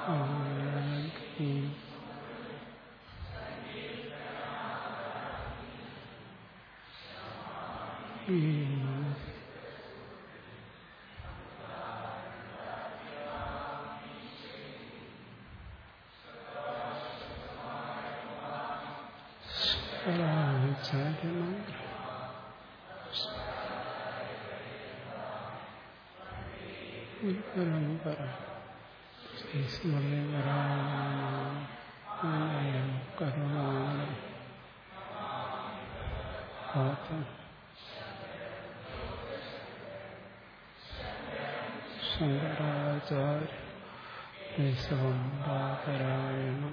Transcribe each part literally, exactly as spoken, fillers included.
ശങ്കരാചാര്യ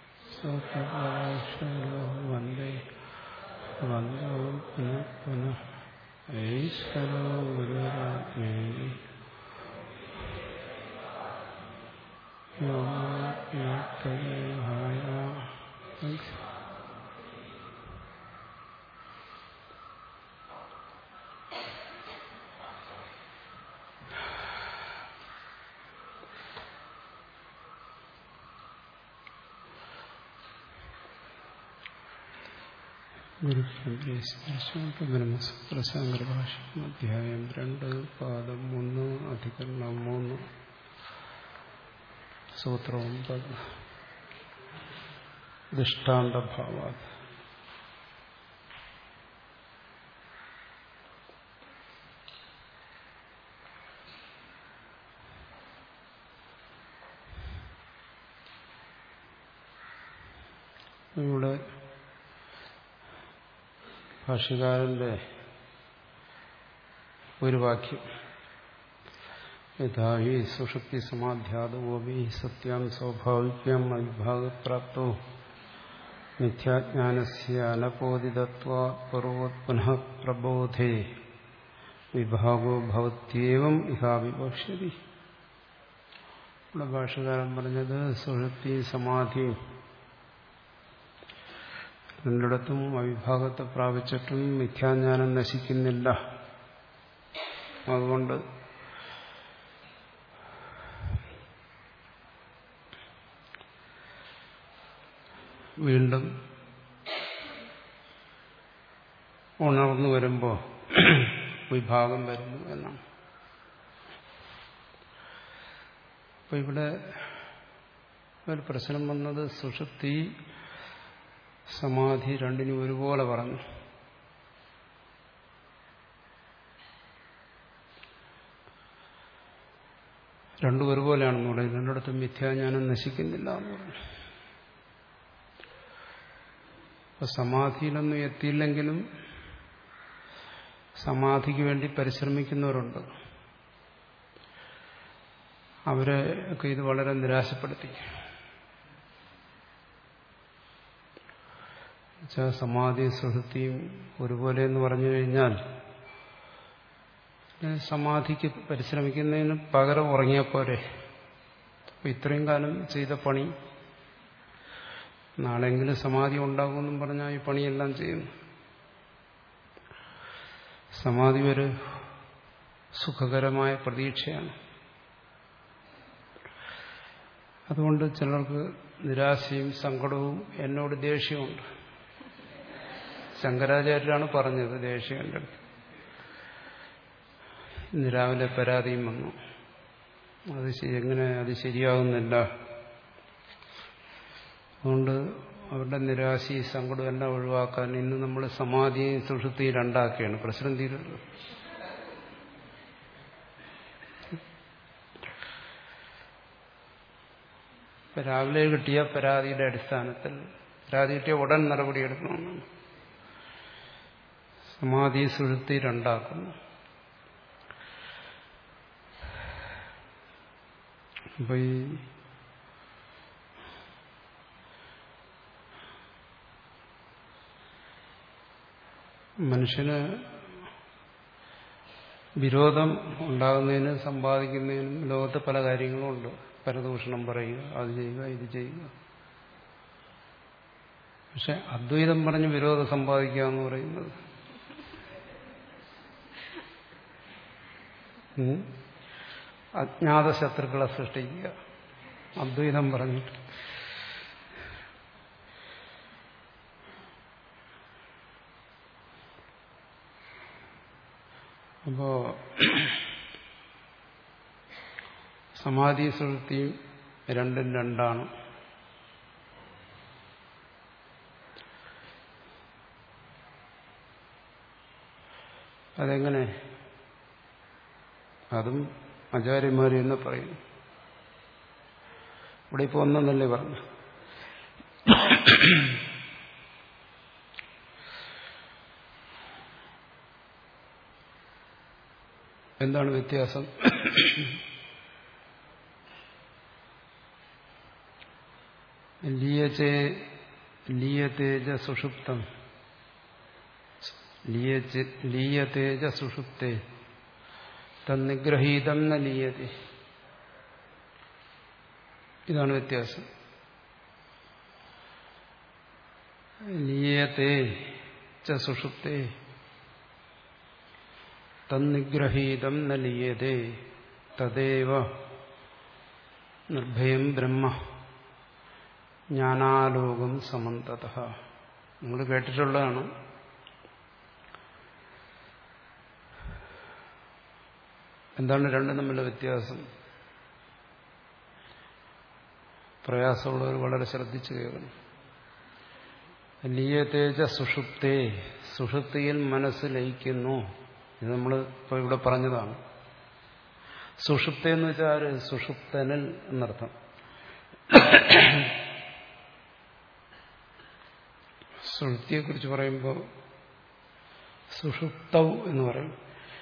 സോപാശരോ വന്ദേ വന്ദോ പുനഃ പുനഃ ഈശ്വരോ ഗുരുരാജ്ഞേ യോഗ്യദേഹായ ബ്രഹ്മസൂത്രശാങ്കരഭാഷ്യം അധ്യായം രണ്ട് പാദം മൂന്ന് അധികരണം മൂന്ന് സൂത്രം ഒമ്പത് ദൃഷ്ടാന്തഭാവാത്. ഇവിടെ ഭാഷ്യകാരന്റെ ഒരു വാക്യം യഥാ ഹി സുഷുപ്തി സമാധ്യാതോപി സത്യം സ്വാഭാവികം അവിഭാഗപ്രാപ്തോ മിഥ്യാജ്ഞാനസ്യ അനപോദിതത്വാത് പൂർവ്വത് പുനഃ പ്രബോധേ വിഭാഗോ ഭവത്യേവം ഇഹാവിവക്ഷ്യതി. ഇവിടെ ഭാഷ്യകാരൻ പറഞ്ഞത് സുഷുപ്തി സമാധിയും രണ്ടിടത്തും അവിഭാഗത്തെ പ്രാപിച്ചിട്ടും മിഥ്യാജ്ഞാനം നശിക്കുന്നില്ല. അതുകൊണ്ട് വീണ്ടും ഉണർന്നു വരുമ്പോൾ വിഭാഗം വരുന്നു എന്നാണ്. അപ്പൊ ഇവിടെ ഒരു പ്രശ്നം വന്നത് സുഷുപ്തി സമാധി രണ്ടിനും ഒരുപോലെ പറഞ്ഞു. രണ്ടും ഒരുപോലെയാണെന്ന് പറയുന്നത്. രണ്ടിടത്തും മിഥ്യാജ്ഞാനം നശിക്കുന്നില്ല എന്ന് പറഞ്ഞു. അപ്പൊ സമാധിയിലൊന്നും എത്തിയില്ലെങ്കിലും സമാധിക്ക് വേണ്ടി പരിശ്രമിക്കുന്നവരുണ്ട്. അവരെ ഒക്കെ ഇത് വളരെ നിരാശപ്പെടുത്തി. സമാധി സുഷുപ്തിയും ഒരുപോലെ എന്ന് പറഞ്ഞു കഴിഞ്ഞാൽ സമാധിക്ക് പരിശ്രമിക്കുന്നതിന് പകരം ഉറങ്ങിയപ്പോരെ. അപ്പൊ ഇത്രയും കാലം ചെയ്ത പണി നാളെങ്കിലും സമാധി ഉണ്ടാകുമെന്നും പറഞ്ഞാൽ ഈ പണിയെല്ലാം ചെയ്യുന്നു. സമാധി ഒരു സുഖകരമായ പ്രതീക്ഷയാണ്. അതുകൊണ്ട് ചിലർക്ക് നിരാശയും സങ്കടവും എന്നോട് ദേഷ്യമുണ്ട്. ശങ്കരാചാര്യരാണ് പറഞ്ഞത് ദേഷ്യം എൻ്റെ അടുത്ത്. ഇന്ന് രാവിലെ പരാതിയും വന്നു. അത് എങ്ങനെ അത് ശരിയാകുന്നില്ല. അതുകൊണ്ട് അവരുടെ നിരാശയും സങ്കടവും എല്ലാം ഒഴിവാക്കാൻ ഇന്ന് നമ്മൾ സമാധിയും സുഷുപ്തിയും രണ്ടാക്കുകയാണ്. പ്രശ്നം തീരുന്നത്. രാവിലെ കിട്ടിയ പരാതിയുടെ അടിസ്ഥാനത്തിൽ പരാതി കിട്ടിയ ഉടൻ നടപടിയെടുക്കണമെന്നാണ്. സമാധി സുഷുപ്തി രണ്ടാക്കുന്നു. അപ്പൊ ഈ മനുഷ്യന് വിരോധം ഉണ്ടാകുന്നതിനും സമ്പാദിക്കുന്നതിനും ലോകത്ത് പല കാര്യങ്ങളും ഉണ്ട്. പരദൂഷണം പറയുക, അത് ചെയ്യുക, ഇത് ചെയ്യുക. പക്ഷെ അദ്വൈതം പറഞ്ഞ് വിരോധം സമ്പാദിക്കുക എന്ന് പറയുന്നത് അജ്ഞാത ശത്രുക്കളെ സൃഷ്ടിക്കുക. അദ്വൈതം പറഞ്ഞിട്ട്. അപ്പോ സമാധി സുഷുപ്തിയും രണ്ടും രണ്ടാണ്. അതെങ്ങനെ? അതും ആചാര്യന്മാർ എന്ന് പറയുന്നു. ഇവിടെ ഇപ്പോൾ ഒന്നെന്നല്ലേ പറഞ്ഞു. എന്താണ് വ്യത്യാസം? ലീയതേജ സുഷുപ്തം ലീയതേജ സുഷുപ്തേ തന്നിഗ്രഹീതം ന ലീയതേ. ഇതാണ് വ്യത്യാസം. ലീയതേ ച സുഷുപ്തേ തന്നിഗ്രഹീതം ന ലീയതേ തദേവ നിർഭയം ബ്രഹ്മ ജ്ഞാനാലോകം സമന്തതഃ. നിങ്ങൾ കേട്ടിട്ടുള്ളതാണ്. എന്താണ് രണ്ടും തമ്മിലുള്ള വ്യത്യാസം? പ്രയാസമുള്ളവർ വളരെ ശ്രദ്ധിച്ചു കേൾക്കണം. ലീയതേജ സുഷുപ്തേ, സുഷുപ്തിയിൽ മനസ്സ് ലയിക്കുന്നു. ഇത് നമ്മൾ ഇപ്പോൾ ഇവിടെ പറഞ്ഞതാണ്. സുഷുപ്ത എന്ന് വെച്ചാൽ സുഷുപ്തനിൽ എന്നർത്ഥം. സുഷുപ്തിയെക്കുറിച്ച് പറയുമ്പോൾ സുഷുപ്തൗ എന്ന് പറയും.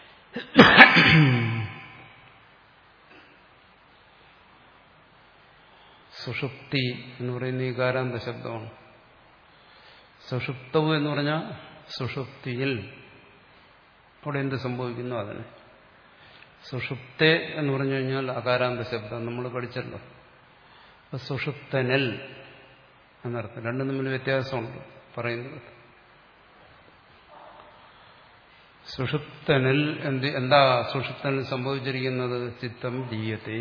സുഷുപ്തി എന്ന് പറയുന്ന ഈ കാരാന്ത ശബ്ദമാണ്. സുഷുപ്തവ് എന്ന് പറഞ്ഞാൽ സുഷുപ്തിയിൽ. അവിടെ എന്ത് സംഭവിക്കുന്നു അതിന്. സുഷുപ്തേ എന്ന് പറഞ്ഞു കഴിഞ്ഞാൽ അകാരാന്ത ശബ്ദം നമ്മൾ പഠിച്ചല്ലോ. അപ്പൊ സുഷുപ്തനൽ എന്നർത്ഥം. രണ്ടും തമ്മിൽ വ്യത്യാസമുണ്ട് പറയുന്നത്. സുഷുപ്തനിൽ എന്ത് എന്താ സുഷുപ്തനിൽ സംഭവിച്ചിരിക്കുന്നത്? ചിത്തം ലീയത്തെ.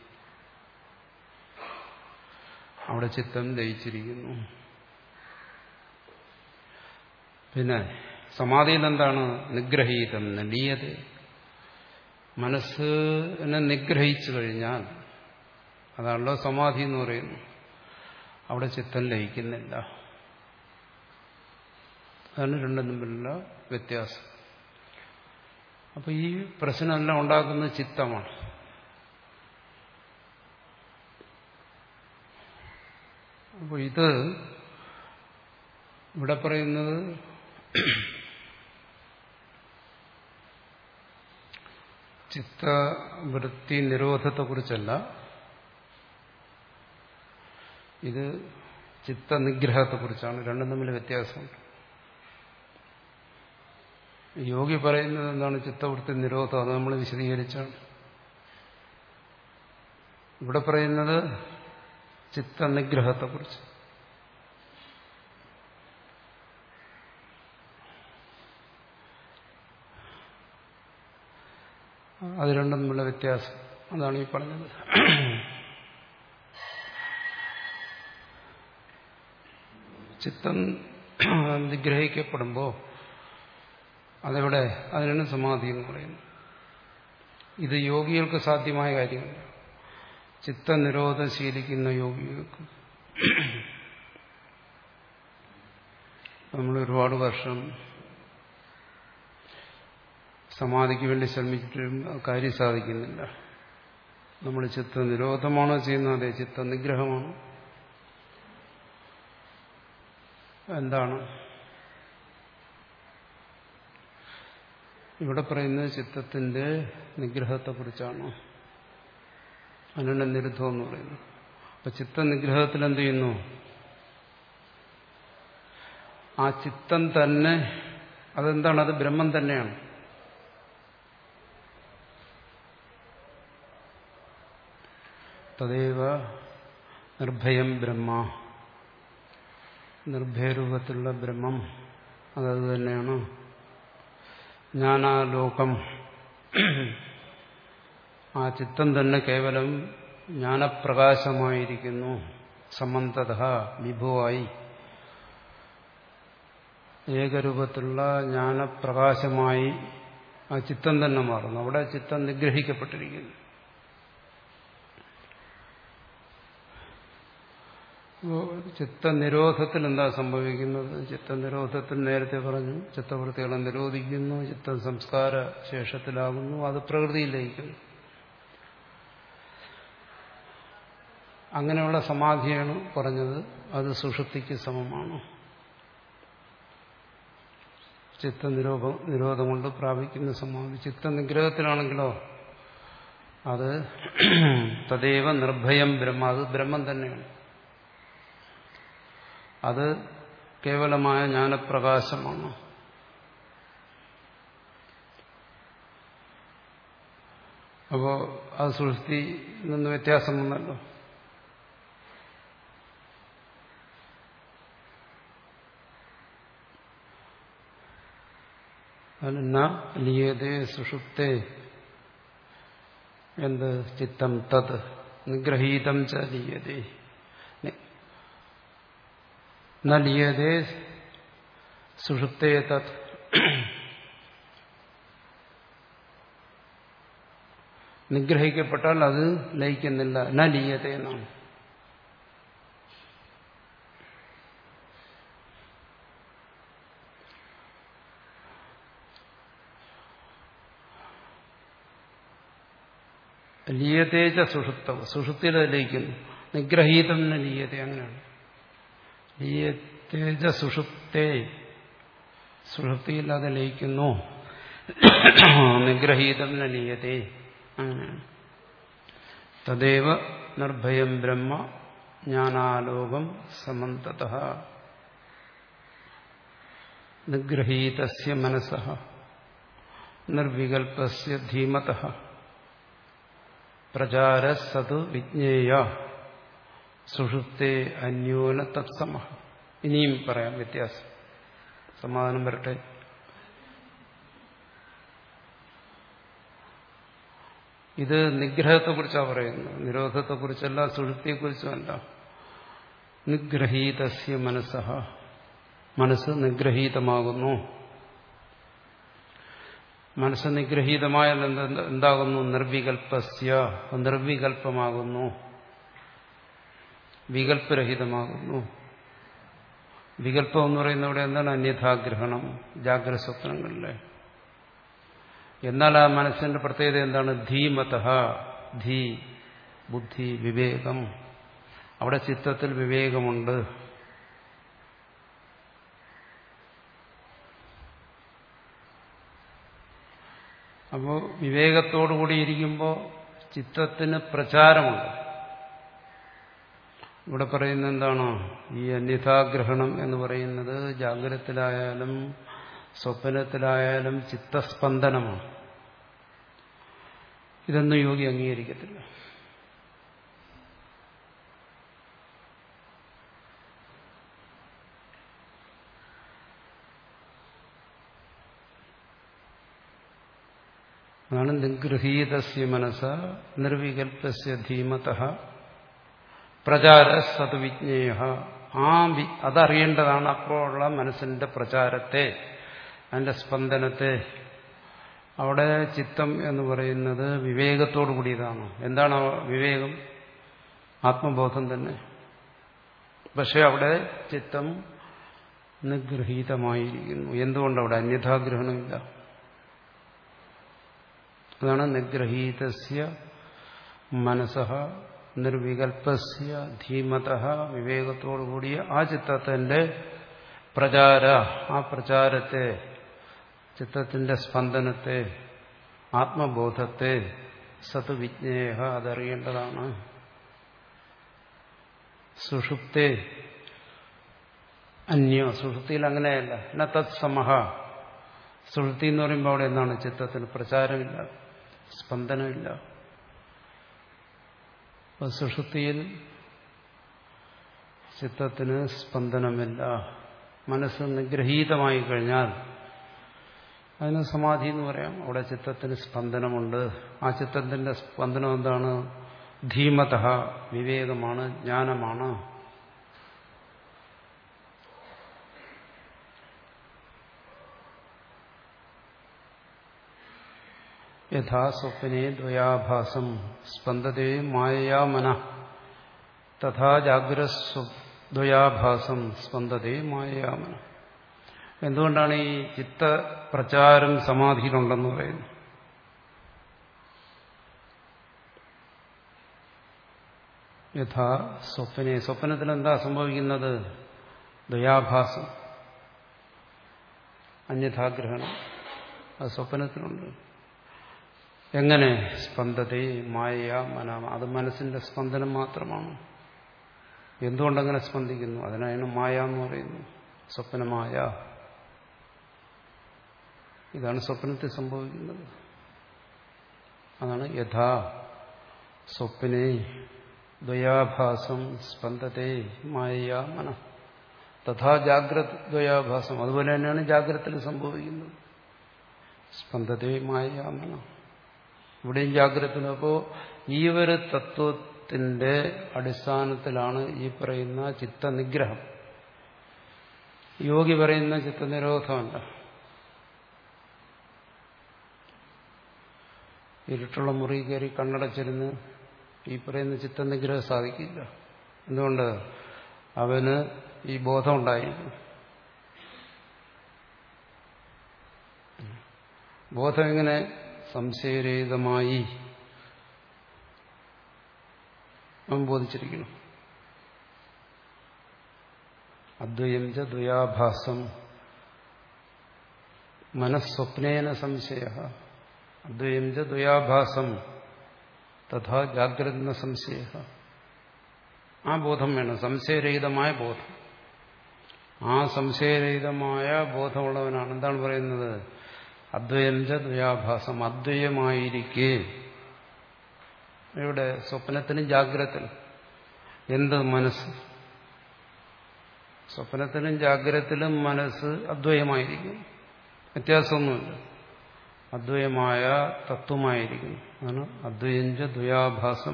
അവിടെ ചിത്തം ലയിച്ചിരിക്കുന്നു. പിന്നെ സമാധിയിൽ എന്താണ്? നിഗ്രഹീതം ലീയത്തെ. മനസ്സിനെ നിഗ്രഹിച്ചു കഴിഞ്ഞാൽ, അതാണല്ലോ സമാധി എന്ന് പറയുന്നു, അവിടെ ചിത്തം ലയിക്കുന്നില്ല. അതാണ് രണ്ടും തമ്മിലുള്ള വ്യത്യാസം. അപ്പൊ ഈ പ്രശ്നമെല്ലാം ഉണ്ടാക്കുന്നത് ചിത്തമാണ്. അപ്പോൾ ഇത് ഇവിടെ പറയുന്നത് ചിത്തവൃത്തി നിരോധത്തെക്കുറിച്ചല്ല, ഇത് ചിത്തനിഗ്രഹത്തെക്കുറിച്ചാണ്. രണ്ടും തമ്മിൽ വ്യത്യാസമുണ്ട്. യോഗി പറയുന്നത് എന്താണ്? ചിത്തവൃത്തി നിരോധം. അത് നമ്മൾ വിശദീകരിച്ചാണ്. ഇവിടെ പറയുന്നത് ചിത്തനിഗ്രഹത്തെക്കുറിച്ച്. അത് രണ്ടും തമ്മിലുള്ള വ്യത്യാസം അതാണ് ഈ പറഞ്ഞത്. ചിത്തം നിഗ്രഹിക്കപ്പെടുമ്പോൾ അതെവിടെ? അതിനാണ് സമാധി എന്ന് പറയുന്നത്. ഇത് യോഗികൾക്ക് സാധ്യമായ കാര്യമല്ല. ചിത്തനിരോധം ശീലിക്കുന്ന യോഗികൾക്ക് നമ്മൾ ഒരുപാട് വർഷം സമാധിക്ക് വേണ്ടി ശ്രമിച്ചിട്ടും കാര്യം സാധിക്കുന്നില്ല. നമ്മൾ ചിത്തനിരോധമാണോ ചെയ്യുന്നത്? അതെ, ചിത്തനിഗ്രഹമാണ്. എന്താണ് ഇവിടെ പറയുന്നത്? ചിത്തത്തിന്റെ നിഗ്രഹത്തെക്കുറിച്ചാണ്. അതിനാണ് നിരുദ്ധം എന്ന് പറയുന്നത്. അപ്പൊ ചിത്തനിഗ്രഹത്തിൽ എന്ത് ചെയ്യുന്നു? ആ ചിത്തം തന്നെ അതെന്താണ്? അത് ബ്രഹ്മം തന്നെയാണ്. തദേവ നിർഭയം ബ്രഹ്മ, നിർഭയരൂപത്തിലുള്ള ബ്രഹ്മം അതത് തന്നെയാണ്. ജ്ഞാനാലോകം, ആ ചിത്തം തന്നെ കേവലം ജ്ഞാനപ്രകാശമായിരിക്കുന്നു, സമന്തത വിഭുവായി ഏകരൂപത്തിലുള്ള ജ്ഞാനപ്രകാശമായി ആ ചിത്തം തന്നെ മാറുന്നു. അവിടെ ചിത്തം നിഗ്രഹിക്കപ്പെട്ടിരിക്കുന്നു. ചിത്തനിരോധത്തിൽ എന്താ സംഭവിക്കുന്നത്? ചിത്തനിരോധത്തിൽ നേരത്തെ പറഞ്ഞു ചിത്തവൃത്തികളെ നിരോധിക്കുന്നു, ചിത്തം സംസ്കാര ശേഷത്തിലാകുന്നു, അത് പ്രകൃതിയിലയിക്കുന്നു. അങ്ങനെയുള്ള സമാധിയാണ് പറഞ്ഞത്. അത് സുഷുപ്തിക്ക് സമമാണ്. ചിത്തനിരോധം നിരോധം കൊണ്ട് പ്രാപിക്കുന്ന സമാധി. ചിത്തനിഗ്രഹത്തിലാണെങ്കിലോ അത് തദേവ നിർഭയം ബ്രഹ്മ, അത് ബ്രഹ്മം തന്നെയാണ്. അത് കേവലമായ ജ്ഞാനപ്രകാശമാണ്. അപ്പോ അത് സുഷുപ്തിയിൽ നിന്ന് വ്യത്യാസം വന്നല്ലോ. ന ലീയതേ സുഷുപ്തേ എന്ത് ചിത്തം തത് നിഗ്രഹീതം ച ലീയതേ. ന ലീയതേ സുഷുപ്തേ തത് നിഗ്രഹിക്കപ്പെട്ടാൽ അത് ലയിക്കുന്നില്ല. ന ലീയതേ എന്നാണ്. ലീയതേജ സുഷുപ്തം, സുഷുപ്തിയിൽ ലയിക്കുന്നു. നിഗ്രഹീതം ന ലീയതേ, അങ്ങനെയാണ്. ലീയതേജ സുഷുപ്തേ, സുഷുപ്തിയിൽ അത് ലയിക്കുന്നു. നിഗ്രഹീതം ന ലീയതേ, അങ്ങനെയാണ്. തദേവ നിർഭയം ബ്രഹ്മ ജ്ഞാനാലോകം സമന്തതഃ നിഗ്രഹീതസ്യ മനസഃ നിർവികൽപസ്യ ധീമതഃ പ്രചാര സതു വിജ്ഞേയ സുഷുപ്തേ അന്യോന തത്സമഃ. ഇനിയും പറയാം വ്യത്യാസം, സമാധാനം വരട്ടെ. ഇത് നിഗ്രഹത്തെക്കുറിച്ചാണ് പറയുന്നത്, നിരോധത്തെക്കുറിച്ചല്ല, സുഷുപ്തിയെക്കുറിച്ചുമല്ല. നിഗ്രഹീതസ്യ മനസ്സഃ, മനസ്സ് നിഗ്രഹീതമാകുന്നു. മനസ്സ് നിഗ്രഹീതമായാൽ എന്താകുന്നു? നിർവികൽപസ്യ, നിർവികൽപ്പമാകുന്നു, വികല്പരഹിതമാകുന്നു. വികല്പം എന്ന് പറയുന്ന ഇവിടെ എന്താണ്? അന്യഥാഗ്രഹണം, ജാഗ്രത സ്വപ്നങ്ങളിലെ. എന്നാൽ ആ മനസ്സിന്റെ പ്രത്യേകത എന്താണ്? ധീമതഃ, ധീ ബുദ്ധി, വിവേകം. അവിടെ ചിത്തത്തിൽ വിവേകമുണ്ട്. അപ്പോൾ വിവേകത്തോടുകൂടി ഇരിക്കുമ്പോൾ ചിത്തത്തിന് പ്രചാരമുണ്ട്. ഇവിടെ പറയുന്നത് എന്താണ്? ഈ അന്യഥാഗ്രഹണം എന്ന് പറയുന്നത് ജാഗ്രതത്തിലായാലും സ്വപ്നത്തിലായാലും ചിത്തസ്പന്ദനമാണ്. ഇതൊന്നും യോഗി അംഗീകരിക്കത്തില്ല. അതാണ് നിഗ്രഹീതസ്യ മനസ നിർവികൽപസ്യ ധീമതഃ പ്രചാര സതുവിജ്ഞേയ. ആ അതറിയേണ്ടതാണ്. അപ്പോഴുള്ള മനസ്സിന്റെ പ്രചാരത്തെ, അതിന്റെ സ്പന്ദനത്തെ. അവിടെ ചിത്തം എന്ന് പറയുന്നത് വിവേകത്തോടു കൂടിയതാണ്. എന്താണ് വിവേകം? ആത്മബോധം തന്നെ. പക്ഷെ അവിടെ ചിത്തം നിഗ്രഹീതമായിരിക്കുന്നു. എന്തുകൊണ്ടവിടെ? അന്യഥാഗ്രഹണമില്ല. അതാണ് നിഗ്രഹീതസ്യ മനസഃ നിർവികൽപസ്യ ധീമതഃ, വിവേകത്തോടുകൂടിയ ആ ചിത്തത്തിന്റെ പ്രചാര, ആ പ്രചാരത്തെ, ചിത്തത്തിന്റെ സ്പന്ദനത്തെ, ആത്മബോധത്തെ സത് വിജ്ഞേയ, അതറിയേണ്ടതാണ്. സുഷുപ്തേ അന്യോ, സുഷുപ്തിയിൽ അങ്ങനെയല്ല. ന തത് സമഹ. സുഷുപ്തി എന്ന് പറയുമ്പോൾ അവിടെ എന്താണ്? ചിത്തത്തിന് പ്രചാരമില്ല, സ്പന്ദനമില്ല. അപ്പൊ സുഷുപ്തിയിൽ ചിത്തത്തിന് സ്പന്ദനമില്ല. മനസ്സ് നിഗ്രഹീതമായി കഴിഞ്ഞാൽ അതിന് സമാധി എന്ന് പറയാം. അവിടെ ചിത്തത്തിന് സ്പന്ദനമുണ്ട്. ആ ചിത്തത്തിന്റെ സ്പന്ദനം എന്താണ്? ധീമതഃ വിവേകമാണ്, ജ്ഞാനമാണ്. യഥാ സ്വപ്നെ ദ്വയാഭാസം സ്പന്ദതേ മായയാ മനഃ തഥാ ജാഗ്രദ്വയാഭാസം സ്പന്ദതേ മായയാ മനഃ. എന്തുകൊണ്ടാണ് ഈ ചിത്തപ്രചാരം സമാധിയിലുണ്ടെന്ന് പറയുന്നത്? യഥാ സ്വപ്നെ, സ്വപ്നത്തിൽ എന്താ സംഭവിക്കുന്നത്? ദ്വയാഭാസം, അന്യഥാഗ്രഹണം, അത് സ്വപ്നത്തിലുണ്ട്. എങ്ങനെ? സ്പന്ദതേ മായയാ മനഃ, അത് മനസ്സിന്റെ സ്പന്ദനം മാത്രമാണ്. എന്തുകൊണ്ടങ്ങനെ സ്പന്ദിക്കുന്നു? അതിനാണ് മായ എന്ന് പറയുന്നു, സ്വപ്നമായ. ഇതാണ് സ്വപ്നത്തിൽ സംഭവിക്കുന്നത്. അതാണ് യഥാ സ്വപ്നെ ദ്വയാഭാസം സ്പന്ദതേ മായയാ മനഃ തഥാ ജാഗ്രത് ദ്വയാഭാസം, അതുപോലെ തന്നെയാണ് ജാഗ്രതത്തിൽ സംഭവിക്കുന്നത്. സ്പന്ദതേ മായയാ മനഃ, ഇവിടെയും ജാഗ്രതത്തിലും. അപ്പോൾ ഈ ഒരു തത്വത്തിന്റെ അടിസ്ഥാനത്തിലാണ് ഈ പറയുന്ന ചിത്തനിഗ്രഹം. യോഗി പറയുന്ന ചിത്തനിരോധമല്ല. ഇരുട്ടുള്ള മുറി കയറി കണ്ണടച്ചിരുന്ന് ഈ പറയുന്ന ചിത്തനിഗ്രഹം സാധിക്കില്ല. എന്തുകൊണ്ട്? അവന് ഈ ബോധം ഉണ്ടായിരിക്കും. ബോധം എങ്ങനെ? സംശയരഹിതമായി അവൻ ബോധിച്ചിരിക്കണം. അദ്വയം ച ദ്വയാഭാസം മനഃസ്വപ്നേന സംശയഃ അദ്വയം ച ദ്വയാഭാസം തഥാ ജാഗ്രത സംശയഃ. ആ ബോധം വേണം, സംശയരഹിതമായ ബോധം. ആ സംശയരഹിതമായ ബോധമുള്ളവനാണ് എന്താണ് പറയുന്നത്? അദ്വയം ച ദ്വയാഭാസം, അദ്വയമായിരിക്കെ. ഇവിടെ സ്വപ്നത്തിനും ജാഗ്രതത്തിനും എന്ത്? മനസ്സ്. സ്വപ്നത്തിലും ജാഗ്രതത്തിലും മനസ്സ് അദ്വയമായിരിക്കും, വ്യത്യാസമൊന്നുമില്ല. അദ്വയമായ തത്വമായിരിക്കും. അതാണ് അദ്വയം ച ദ്വയാഭാസം.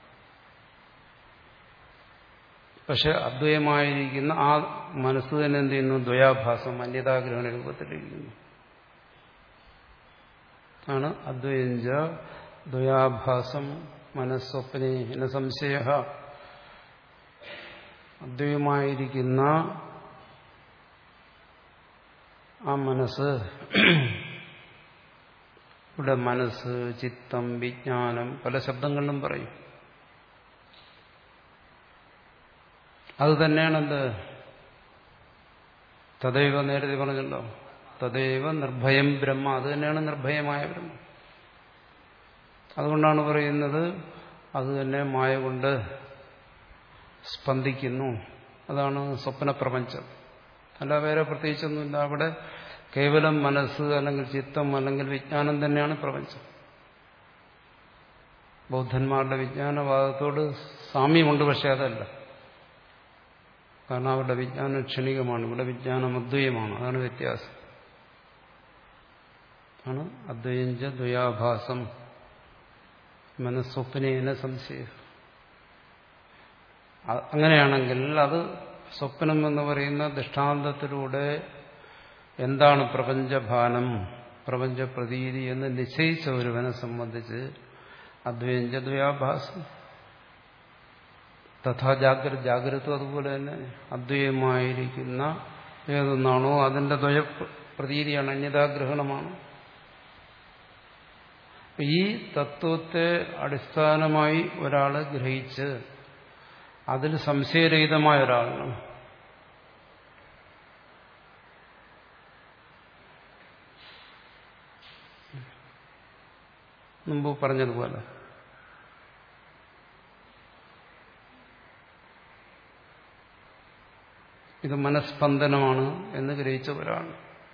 പക്ഷെ അദ്വയമായിരിക്കുന്ന ആ മനസ്സ് തന്നെ എന്ത് ചെയ്യുന്നു? ദ്വയാഭാസം, അന്യതാഗ്രഹണ രൂപത്തിലിരിക്കുന്നു. ആണ് അദ്വയം ച ദ്വയാഭാസം മനസ്സ്വപ്നേ ന സംശയഃ. അദ്വയമായിരിക്കുന്ന ആ മനസ്സ്, ഇവിടെ മനസ്സ്, ചിത്തം, വിജ്ഞാനം പല ശബ്ദങ്ങളിലും പറയും. അത് തന്നെയാണെന്ത്? തദൈവ, നേരത്തെ പറഞ്ഞല്ലോ, തദൈവ നിർഭയം ബ്രഹ്മ, അത് തന്നെയാണ് നിർഭയമായ ബ്രഹ്മ. അതുകൊണ്ടാണ് പറയുന്നത് അത് തന്നെ മായ കൊണ്ട് സ്പന്ദിക്കുന്നു. അതാണ് സ്വപ്നപ്രപഞ്ചം. അല്ല വേറെ പ്രത്യേകിച്ചൊന്നുമില്ല. അവിടെ കേവലം മനസ്സ് അല്ലെങ്കിൽ ചിത്തം അല്ലെങ്കിൽ വിജ്ഞാനം തന്നെയാണ് പ്രപഞ്ചം. ബൗദ്ധന്മാരുടെ വിജ്ഞാനവാദത്തോട് സാമ്യമുണ്ട്, പക്ഷെ അതല്ല. കാരണം അവരുടെ വിജ്ഞാനം ക്ഷണികമാണ്, ഇവിടെ വിജ്ഞാനം അദ്വയമാണ്. അതാണ് വ്യത്യാസം. ആണ് അദ്വയം ച ദ്വയാഭാസം മനസ്സ്വപ്നേന സംശയം. അങ്ങനെയാണെങ്കിൽ അത് സ്വപ്നം എന്ന് പറയുന്ന ദൃഷ്ടാന്തത്തിലൂടെ എന്താണ് പ്രപഞ്ചഭാനം, പ്രപഞ്ച പ്രതീതി എന്ന് നിശ്ചയിച്ച ഒരുവനെ സംബന്ധിച്ച് അദ്വയം ച ദ്വയാഭാസം തഥാ ജാഗ്രത, ജാഗ്രത അതുപോലെ തന്നെ അദ്വയമായിരിക്കുന്ന ഏതൊന്നാണോ അതിന്റെ ദ്വയ പ്രതീതിയാണ്, അന്യതാഗ്രഹണമാണ്. ഈ തത്വത്തെ അടിസ്ഥാനമായി ഒരാൾ ഗ്രഹിച്ച് അതിൽ സംശയരഹിതമായ ഒരാളാണ്. മുമ്പ് പറഞ്ഞതുപോലെ ഇത് മനസ്സ്പന്ദനമാണ് എന്ന് ഗ്രഹിച്ച ഒരാൾ.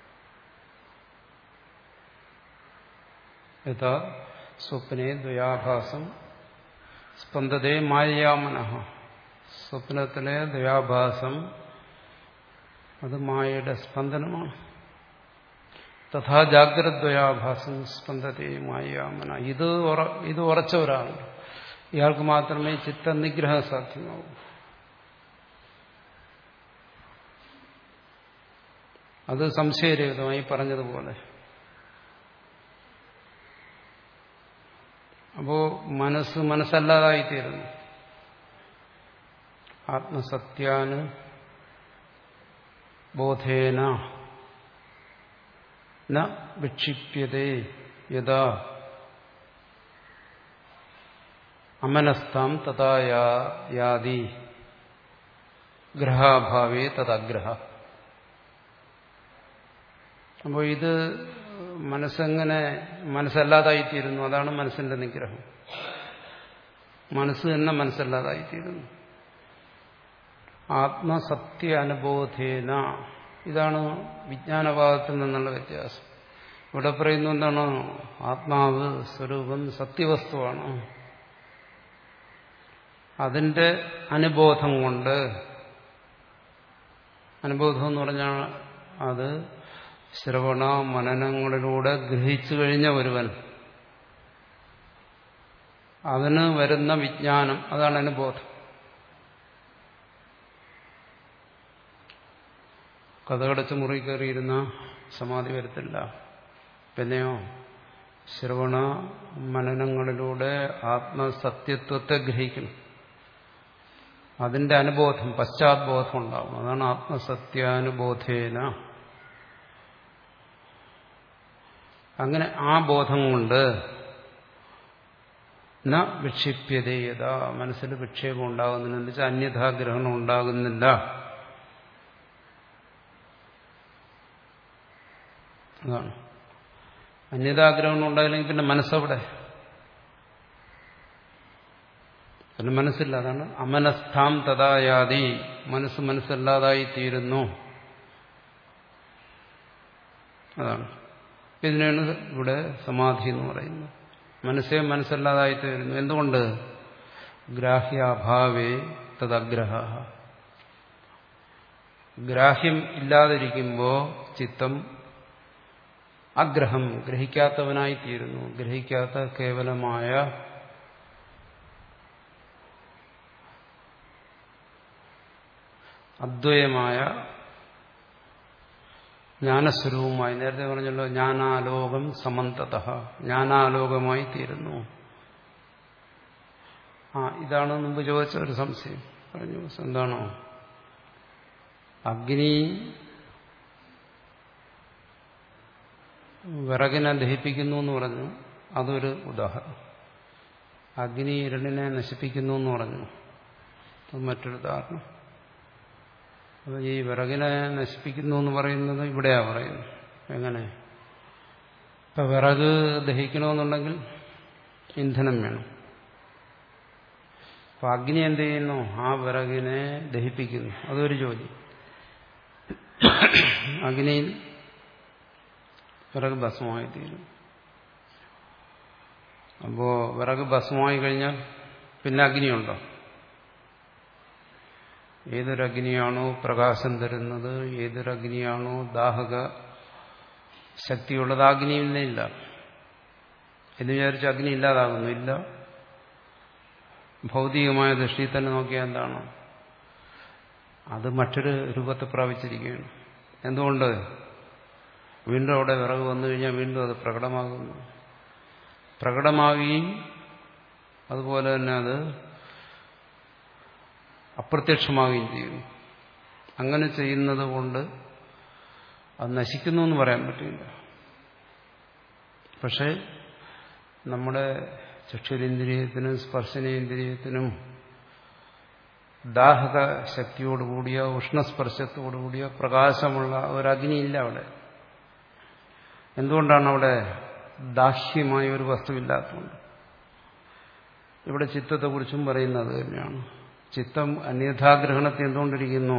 യഥാ സ്വപ്നെ ദ്വയാഭാസം സ്പന്ദതേ മായയാ മനഃ. സ്വപ്നത്തിലെ ദ്വയാഭാസം അത് മായയുടെ സ്പന്ദനമാണ്. തഥാ ജാഗ്രദ്വയാഭാസം സ്പന്ദതേ മായയാ മനഃ. ഇത് ഇത് ഉറച്ച ഒരാളുണ്ട്. ഇയാൾക്ക് മാത്രമേ ചിത്തനിഗ്രഹം സാധ്യമാവൂ. അത് സംശയരഹിതമായി പറഞ്ഞതുപോലെ. അപ്പോ മനസ്സ് മനസ്സല്ലാതായിത്തീരുന്നു. ആത്മസത്യാന് ബോധേന ന വിക്ഷിപ്യതേ യഥാ അമനസ്ഥാം തഥാ യാതി ഗ്രഹാഭാവേ തദഗ്രഹ. അപ്പോൾ ഇത് മനസ്സെങ്ങനെ മനസ്സല്ലാതായിത്തീരുന്നു, അതാണ് മനസ്സിന്റെ നിഗ്രഹം. മനസ്സ് തന്നെ മനസ്സല്ലാതായിത്തീരുന്നു. ആത്മസത്യ അനുബോധേന, ഇതാണ് വിജ്ഞാനഭാവത്തിൽ നിന്നുള്ള വ്യത്യാസം. ഇവിടെ പറയുന്നു എന്താണ്? ആത്മാവ് സ്വരൂപം സത്യവസ്തുവാണ്. അതിന്റെ അനുബോധം കൊണ്ട്, അനുബോധം എന്ന് പറഞ്ഞാൽ അത് ശ്രവണ മനനങ്ങളിലൂടെ ഗ്രഹിച്ചു കഴിഞ്ഞ ഒരുവൻ, അതിന് വരുന്ന വിജ്ഞാനം, അതാണ് അനുബോധം. കഥകടച്ച് മുറി കയറിയിരുന്ന സമാധി വരത്തില്ല. പിന്നെയോ ശ്രവണ മനനങ്ങളിലൂടെ ആത്മസത്യത്വത്തെ ഗ്രഹിക്കണം. അതിന്റെ അനുബോധം, പശ്ചാത്ബോധം ഉണ്ടാകും. അതാണ് ആത്മസത്യാനുബോധേന. അങ്ങനെ ആ ബോധം കൊണ്ട് ന വിക്ഷിപ്യതേയത, മനസ്സിൽ വിക്ഷേപം ഉണ്ടാകുന്നില്ല, എന്ന് വെച്ചാൽ അന്യഥാഗ്രഹണം ഉണ്ടാകുന്നില്ല. അതാണ്. അന്യഥാഗ്രഹണം ഉണ്ടായില്ലെങ്കിൽ പിന്നെ മനസ്സവിടെ, പിന്നെ മനസ്സില്ല. അതാണ് അമനസ്ഥാം തഥായാതി, മനസ്സ് മനസ്സല്ലാതായി തീരുന്നു. അതാണ്. ഇതിനാണ് ഇവിടെ സമാധി എന്ന് പറയുന്നത്. മനസ്സേ മനസ്സല്ലാതായി തീരുന്നു. എന്തുകൊണ്ട്? ഗ്രാഹ്യാഭാവേ തദഗ്രഹ. ഗ്രാഹ്യം ഇല്ലാതിരിക്കുമ്പോൾ ചിത്തം അഗ്രഹം, ഗ്രഹിക്കാത്തവനായി തീരുന്നു. ഗ്രഹിക്കാത്ത കേവലമായ അദ്വയമായ ജ്ഞാനസ്വരൂപമായി, നേരത്തെ പറഞ്ഞല്ലോ ജ്ഞാനാലോകം സമന്തതഃ, ജ്ഞാനാലോകമായി തീരുന്നു. ആ ഇതാണ് മുമ്പ് ചോദിച്ച ഒരു സംശയം. പറഞ്ഞു എന്താണോ? അഗ്നി വിറകിനെ ദഹിപ്പിക്കുന്നു എന്ന് പറഞ്ഞു, അതൊരു ഉദാഹരണം. അഗ്നി ഇരുളിനെ നശിപ്പിക്കുന്നു എന്ന് പറഞ്ഞു, അത് മറ്റൊരു ഉദാഹരണം. അപ്പോൾ ഈ വിറകിനെ നശിപ്പിക്കുന്നു എന്ന് പറയുന്നത് ഇവിടെയാ പറയുന്നത്. എങ്ങനെ? ഇപ്പം വിറക് ദഹിക്കണമെന്നുണ്ടെങ്കിൽ ഇന്ധനം വേണം. അപ്പം അഗ്നി എന്ത് ചെയ്യുന്നു? ആ വിറകിനെ ദഹിപ്പിക്കുന്നു. അതൊരു ജോലി. അഗ്നിയിൽ വിറക് ഭസ്മമായി തീരും. അപ്പോ വിറക് ഭസ്മമായി കഴിഞ്ഞാൽ പിന്നെ അഗ്നിയുണ്ടോ? ഏതൊരഗ്നിയാണോ പ്രകാശം തരുന്നത്, ഏതൊരഗ്നിയാണോ ദാഹക ശക്തിയുള്ളത്, ആ അഗ്നിയിൽ ഇല്ല എന്ന് വിചാരിച്ച് അഗ്നി ഇല്ലാതാകുന്നു. ഇല്ല. ഭൗതികമായ ദൃഷ്ടിയിൽ തന്നെ നോക്കിയാൽ എന്താണ്? അത് മറ്റൊരു രൂപത്തെ പ്രാപിച്ചിരിക്കുകയാണ്. എന്തുകൊണ്ട്? വീണ്ടും അവിടെ വിറക് വന്നു കഴിഞ്ഞാൽ വീണ്ടും അത് പ്രകടമാകുന്നു. പ്രകടമാവുകയും അതുപോലെ തന്നെ അത് അപ്രത്യക്ഷമാവുകയും ചെയ്യുന്നു. അങ്ങനെ ചെയ്യുന്നത് കൊണ്ട് അത് നശിക്കുന്നു എന്ന് പറയാൻ പറ്റില്ല. പക്ഷെ നമ്മുടെ ചക്ഷുരേന്ദ്രിയത്തിനും സ്പർശനേന്ദ്രിയത്തിനും ദാഹക ശക്തിയോടുകൂടിയ ഉഷ്ണസ്പർശത്തോടുകൂടിയ പ്രകാശമുള്ള ഒരു അഗ്നിയില്ല അവിടെ. എന്തുകൊണ്ടാണ്? അവിടെ ദാഹ്യമായ ഒരു വസ്തുവില്ലാത്തതുകൊണ്ട്. ഇവിടെ ചിത്തത്തെക്കുറിച്ചും പറയുന്നത് തന്നെയാണ്. ചിത്തം അന്യഥാഗ്രഹണത്തിൽ എന്തുകൊണ്ടിരിക്കുന്നു?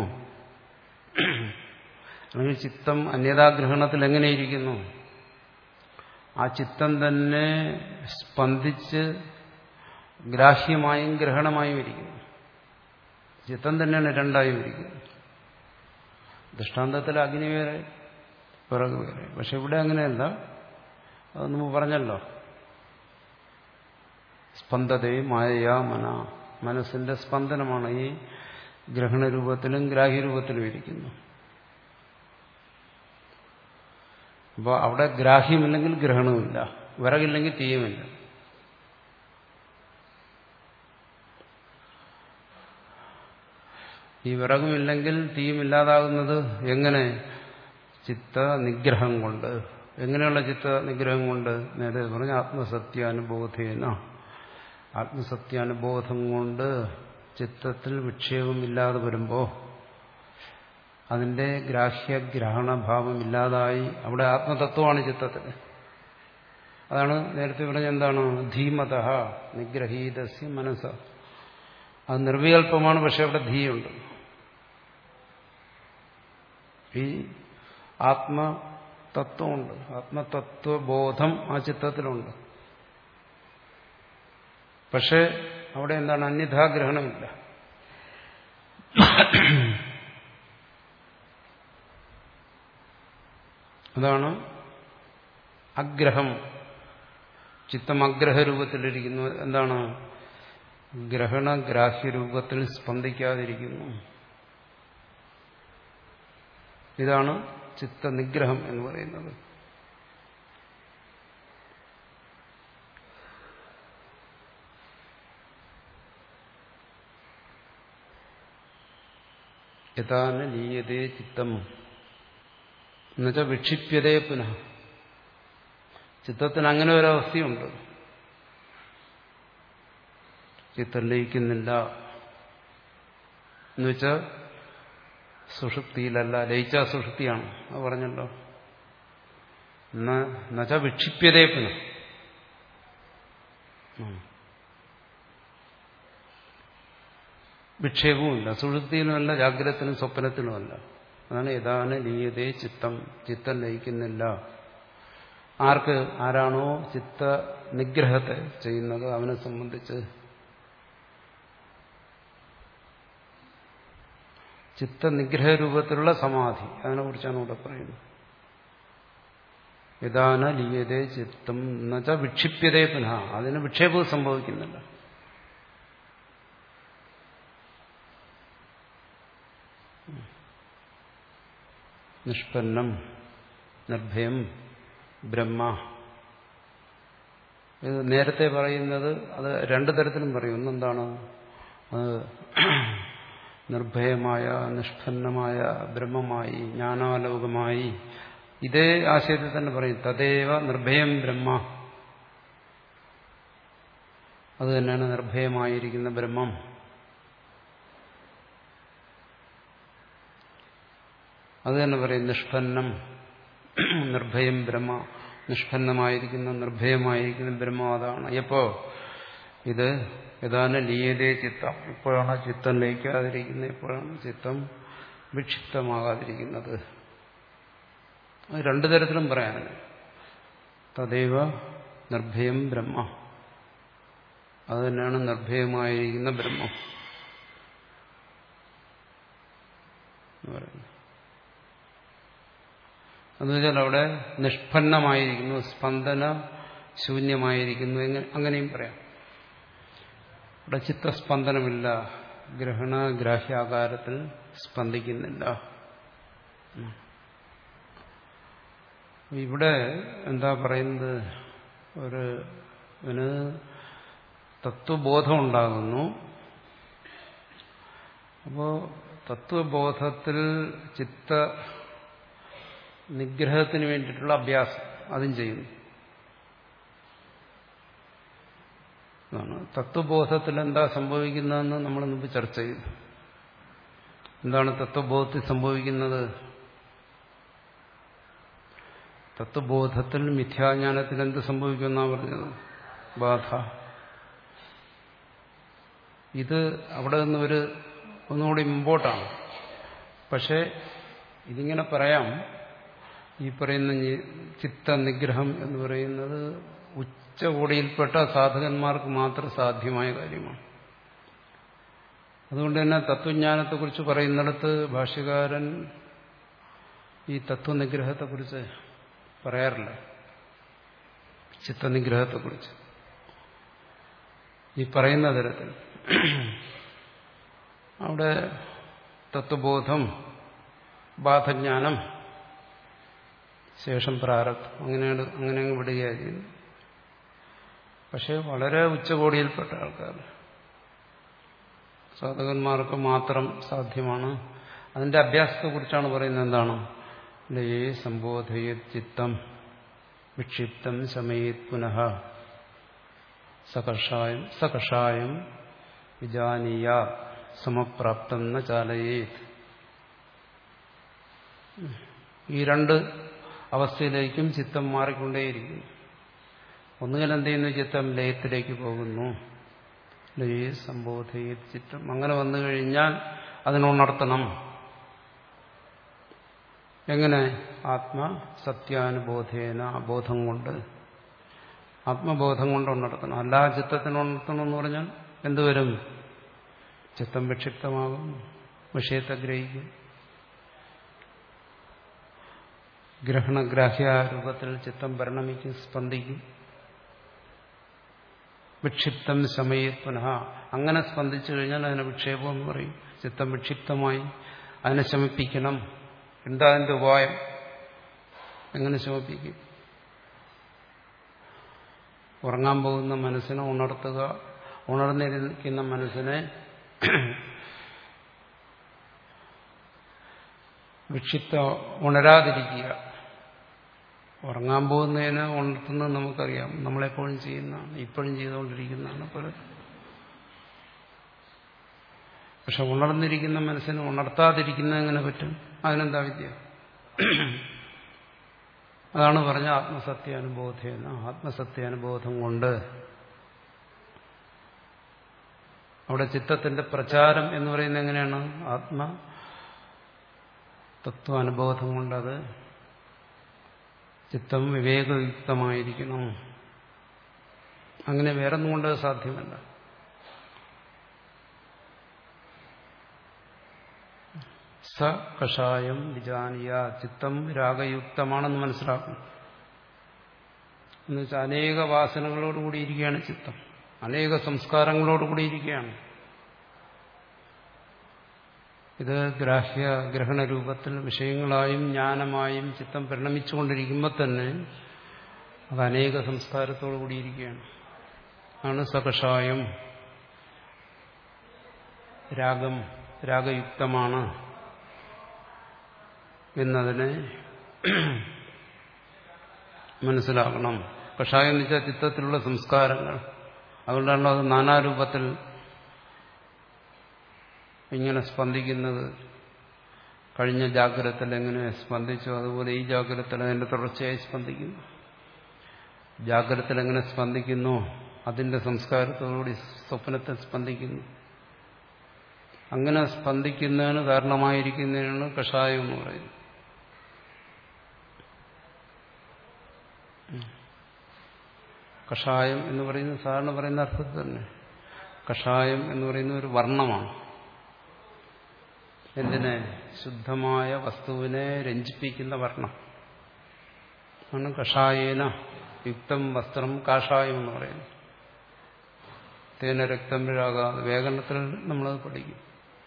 അല്ലെങ്കിൽ ചിത്തം അന്യഥാഗ്രഹണത്തിൽ എങ്ങനെയിരിക്കുന്നു? ആ ചിത്തം തന്നെ സ്പന്ദിച്ച് ഗ്രാഹ്യമായും ഗ്രഹണമായും ഇരിക്കുന്നു. ചിത്തം തന്നെയാണ് രണ്ടായും ഇരിക്കുന്നത്. ദൃഷ്ടാന്തത്തിൽ അഗ്നി വേറെ വിറക് വേറെ. പക്ഷെ ഇവിടെ അങ്ങനെയല്ല. അത് നമ്മൾ പറഞ്ഞല്ലോ, സ്പന്ദതേ മായയാ മന. മനസ്സിന്റെ സ്പന്ദനമാണ് ഈ ഗ്രഹണരൂപത്തിലും ഗ്രാഹ്യരൂപത്തിലും ഇരിക്കുന്നു. അപ്പോൾ അവിടെ ഗ്രാഹ്യമില്ലെങ്കിൽ ഗ്രഹണമില്ല, വിറകില്ലെങ്കിൽ തീയുമില്ല. ഈ വിറകുമില്ലെങ്കിൽ തീയുമില്ലാതാകുന്നത് എങ്ങനെ? ചിത്ത നിഗ്രഹം കൊണ്ട്. എങ്ങനെയുള്ള ചിത്ത നിഗ്രഹം കൊണ്ട്? നേരെ പറഞ്ഞ ആത്മസത്യാനുബോധേന. ആത്മസത്യാനുബോധം കൊണ്ട് ചിത്തത്തിൽ വിക്ഷേപമില്ലാതെ വരുമ്പോൾ അതിന്റെ ഗ്രാഹ്യഗ്രഹണഭാവം ഇല്ലാതായി. അവിടെ ആത്മതത്വമാണ് ചിത്തത്തിൽ. അതാണ് നേരത്തെ പറഞ്ഞ എന്താണ്? ധീമത നിഗ്രഹീതസ്യ മനസ്സ. അത് നിർവികൽപ്പമാണ്, പക്ഷെ അവിടെ ധീയുണ്ട്. ഈ ആത്മതത്വമുണ്ട്, ആത്മതത്വബോധം ആ ചിത്തത്തിലുണ്ട്. പക്ഷെ അവിടെ എന്താണ്? അന്യഥാഗ്രഹണമില്ല. അതാണ് അഗ്രഹം. ചിത്തം അഗ്രഹരൂപത്തിലിരിക്കുന്നു. എന്താണ്? ഗ്രഹണഗ്രാഹ്യരൂപത്തിൽ സ്പന്ദിക്കാതിരിക്കുന്നു. ഇതാണ് ചിത്തനിഗ്രഹം എന്ന് പറയുന്നത്. യഥാന ലീയതേ ചിത്തം എന്നുവെച്ചാൽ വിക്ഷിപ്യതേ പുനഃ. ചിത്തത്തിന് അങ്ങനെ ഒരവസ്ഥയുണ്ട്. ചിത്തം ലയിക്കുന്നില്ല എന്നുവെച്ചാൽ സുഷുപ്തിയിലല്ല, ലയിച്ച സുഷുപ്തിയാണ്. അത് പറഞ്ഞല്ലോ. എന്നുവെച്ചാൽ വിക്ഷിപ്യതേ പുനഃ. വിക്ഷേപവുമില്ല, സുഷുപ്തിയിലുമല്ല, ജാഗ്രതത്തിനും സ്വപ്നത്തിനുമല്ല. അതാണ് യഥാന ലീയതേ ചിത്തം. ചിത്തം ലയിക്കുന്നില്ല. ആർക്ക്? ആരാണോ ചിത്ത നിഗ്രഹത്തെ ചെയ്യുന്നത് അവനെ സംബന്ധിച്ച്. ചിത്തനിഗ്രഹ രൂപത്തിലുള്ള സമാധി, അതിനെക്കുറിച്ചാണ് ഇവിടെ പറയുന്നത്. യഥാന ലീയതേ ചിത്തം എന്നുവെച്ചാൽ വിക്ഷിപ്യതേ പുനഃ. അതിന് വിക്ഷേപവും സംഭവിക്കുന്നില്ല. നിഷ്പന്നം നിർഭയം ബ്രഹ്മ. ഇത് നേരത്തെ പറയുന്നത് അത് രണ്ടു തരത്തിലും പറയും. ഒന്നെന്താണ്? അത് നിർഭയമായ നിഷ്പന്നമായ ബ്രഹ്മമായി ജ്ഞാനാലോകമായി. ഇതേ ആശയത്തിൽ തന്നെ പറയും. തദേവ നിർഭയം ബ്രഹ്മ. അത് തന്നെയാണ് നിർഭയമായിരിക്കുന്ന ബ്രഹ്മം. അത് തന്നെ പറയും നിഷ്പന്നം നിർഭയം ബ്രഹ്മ. നിഷ്പന്നമായിരിക്കുന്ന നിർഭയമായിരിക്കുന്ന ബ്രഹ്മം അതാണ്. എപ്പോ? ഇത് യഥാന ലീയതേ ചിത്തം. ഇപ്പോഴാണ് ചിത്തം ലയിക്കാതിരിക്കുന്നത്, ഇപ്പോഴാണ് ചിത്തം വിക്ഷിപ്തമാകാതിരിക്കുന്നത്. അത് രണ്ടു തരത്തിലും പറയാനില്ല. തദൈവ നിർഭയം ബ്രഹ്മ. അത് തന്നെയാണ് നിർഭയമായിരിക്കുന്ന ബ്രഹ്മം എന്ന് പറയുന്നത്. എന്നുവെച്ചാൽ അവിടെ നിഷ്പന്നമായിരിക്കുന്നു, സ്പന്ദന ശൂന്യമായിരിക്കുന്നു. അങ്ങനെയും പറയാം. ഇവിടെ ചിത്തസ്പന്ദനമില്ല, ഗ്രഹണഗ്രാഹ്യാകാരത്തിൽ സ്പന്ദിക്കുന്നില്ല. ഇവിടെ എന്താ പറയുന്നത്? ഒരു ഇതിന് തത്വബോധം ഉണ്ടാകുന്നു. അപ്പോ തത്വബോധത്തിൽ ചിത്ത നിഗ്രഹത്തിന് വേണ്ടിയിട്ടുള്ള അഭ്യാസം അതും ചെയ്യുന്നു. തത്വബോധത്തിൽ എന്താ സംഭവിക്കുന്നതെന്ന് നമ്മൾ മുമ്പ് ചർച്ച ചെയ്തു. എന്താണ് തത്വബോധത്തിൽ സംഭവിക്കുന്നത്? തത്വബോധത്തിൽ മിഥ്യാജ്ഞാനത്തിൽ എന്ത് സംഭവിക്കുമെന്നാണ് പറഞ്ഞത്? ബാധ. ഇത് അവിടെ നിന്ന് ഒരു ഒന്നുകൂടി മുമ്പോട്ടാണ്. പക്ഷെ ഇതിങ്ങനെ പറയാം. ഈ പറയുന്ന ചിത്തനിഗ്രഹം എന്ന് പറയുന്നത് ഉച്ചകോടിയിൽപ്പെട്ട സാധകന്മാർക്ക് മാത്രം സാധ്യമായ കാര്യമാണ്. അതുകൊണ്ട് തന്നെ തത്വജ്ഞാനത്തെക്കുറിച്ച് പറയുന്നിടത്ത് ഭാഷ്യകാരൻ ഈ തത്വനിഗ്രഹത്തെക്കുറിച്ച് പറയാറില്ല. ചിത്തനിഗ്രഹത്തെക്കുറിച്ച് ഈ പറയുന്ന തരത്തിൽ അവിടെ തത്വബോധം, ബാധജ്ഞാനം, ശേഷം പ്രാരബ്ധം, അങ്ങനെയാണ് അങ്ങനെ അങ്ങ് വിടുകയാണ് ചെയ്യുന്നത്. പക്ഷെ വളരെ ഉച്ചകോടിയിൽപ്പെട്ട ആൾക്കാർ, സാധകന്മാർക്ക് മാത്രം സാധ്യമാണ്. അതിന്റെ അഭ്യാസത്തെക്കുറിച്ചാണ് പറയുന്നത്. എന്താണ്? ലയേ സംബോധയത് ചിത്തം വിക്ഷിപ്തം ശമയേത് പുനഃ സകഷായം സകഷായം വിജാനീയ സമപ്രാപ്തം ന ചാലയേത്. ഈ രണ്ട് അവസ്ഥയിലേക്കും ചിത്തം മാറിക്കൊണ്ടേയിരിക്കുന്നു. ഒന്നുകിൽ എന്ത് ചെയ്യുന്നു? ചിത്തം ലയത്തിലേക്ക് പോകുന്നു. ലയേ സംബോധയത് ചിത്തം. അങ്ങനെ വന്നു കഴിഞ്ഞാൽ അതിനുണർത്തണം. എങ്ങനെ? ആത്മസത്യാനുബോധേന, ബോധം കൊണ്ട്, ആത്മബോധം കൊണ്ട് ഉണർത്തണം. അല്ലാ ചിത്തത്തിന് ഉണർത്തണം എന്ന് പറഞ്ഞാൽ എന്തുവരും? ചിത്തം വിക്ഷിപ്തമാകും, വിഷയത്തെ ഗ്രഹിക്കും, ഗ്രഹണഗ്രാഹ്യാരൂപത്തിൽ ചിത്തം പരിണമിക്കും, സ്പന്ദിക്കും. വിക്ഷിപ്തം ശമയെ പുനഃ. അങ്ങനെ സ്പന്ദിച്ചു കഴിഞ്ഞാൽ അതിനെ വിക്ഷേപം എന്ന് പറയും. ചിത്തം വിക്ഷിപ്തമായി, അതിനെ ശമിപ്പിക്കണം. എന്താ അതിന്റെ ഉപായം? എങ്ങനെ ശമിപ്പിക്കും? ഉറങ്ങാൻ പോകുന്ന മനസ്സിനെ ഉണർത്തുക, ഉണർന്നിരിക്കുന്ന മനസ്സിനെ വിക്ഷിപ്ത ഉണരാതിരിക്കുക. ഉറങ്ങാൻ പോകുന്നതിന് ഉണർത്തുന്നത് നമുക്കറിയാം, നമ്മളെപ്പോഴും ചെയ്യുന്നതാണ്, ഇപ്പോഴും ചെയ്തുകൊണ്ടിരിക്കുന്നതാണ് പലരും. പക്ഷെ ഉണർന്നിരിക്കുന്ന മനസ്സിനെ ഉണർത്താതിരിക്കുന്നത് എങ്ങനെ പറ്റും? അതിനെന്താ വിദ്യ? അതാണ് പറഞ്ഞ ആത്മസത്യാനുബോധേന, ആത്മസത്യാനുബോധം കൊണ്ട്. അവിടെ ചിത്തത്തിന്റെ പ്രചാരം എന്ന് പറയുന്നത് എങ്ങനെയാണ്? ആത്മ തത്വാനുബോധം കൊണ്ടത് ചിത്തം വിവേകയുക്തമായിരിക്കണം. അങ്ങനെ വേറൊന്നും കൊണ്ട് സാധ്യമല്ല. സ കഷായം വിജാനിയ, ചിത്തം രാഗയുക്തമാണെന്ന് മനസ്സിലാക്കണം. എന്നുവെച്ചാൽ അനേക വാസനകളോടുകൂടിയിരിക്കുകയാണ് ചിത്തം, അനേക സംസ്കാരങ്ങളോടുകൂടിയിരിക്കുകയാണ്. ഇത് ഗ്രാഹ്യ ഗ്രഹണ രൂപത്തിൽ വിഷയങ്ങളായും ജ്ഞാനമായും ചിത്തം പരിണമിച്ചുകൊണ്ടിരിക്കുമ്പോൾ തന്നെ അത് അനേക സംസ്കാരത്തോടു കൂടിയിരിക്കുകയാണ്. ആണ് സകഷായം, രാഗം രാഗയുക്തമാണ് എന്നതിനെ മനസ്സിലാക്കണം. കഷായം എന്ന് വെച്ചാൽ ചിത്തത്തിലുള്ള സംസ്കാരങ്ങൾ. അതുകൊണ്ടാണല്ലോ അത് നാനാരൂപത്തിൽ ഇങ്ങനെ സ്പന്ദിക്കുന്നത്. കഴിഞ്ഞ ജാഗ്രതത്തിൽ എങ്ങനെ സ്പന്ദിച്ചു അതുപോലെ ഈ ജാഗ്രതത്തിൽ അതിന്റെ തുടർച്ചയായി സ്പന്ദിക്കുന്നു. ജാഗ്രതത്തിൽ എങ്ങനെ സ്പന്ദിക്കുന്നു അതിന്റെ സംസ്കാരത്തോടുകൂടി സ്വപ്നത്തിൽ സ്പന്ദിക്കുന്നു. അങ്ങനെ സ്പന്ദിക്കുന്നതിന് കാരണമായിരിക്കുന്നതിനാണ് കഷായം എന്ന് പറയുന്നത്. കഷായം എന്ന് പറയുന്നത് സാധാരണ പറയുന്ന അർത്ഥത്തിൽ തന്നെ കഷായം എന്ന് പറയുന്ന ഒരു വർണ്ണമാണ്. എന്തിനെ? ശുദ്ധമായ വസ്തുവിനെ രഞ്ജിപ്പിക്കുന്ന വർണ്ണം ആണ് കഷായേന യുക്തം വസ്ത്രം കാഷായം എന്ന് പറയുന്നത്. തേന രക്തം രാഗാതെ വ്യാകരണത്തിൽ നമ്മളത് പഠിക്കും.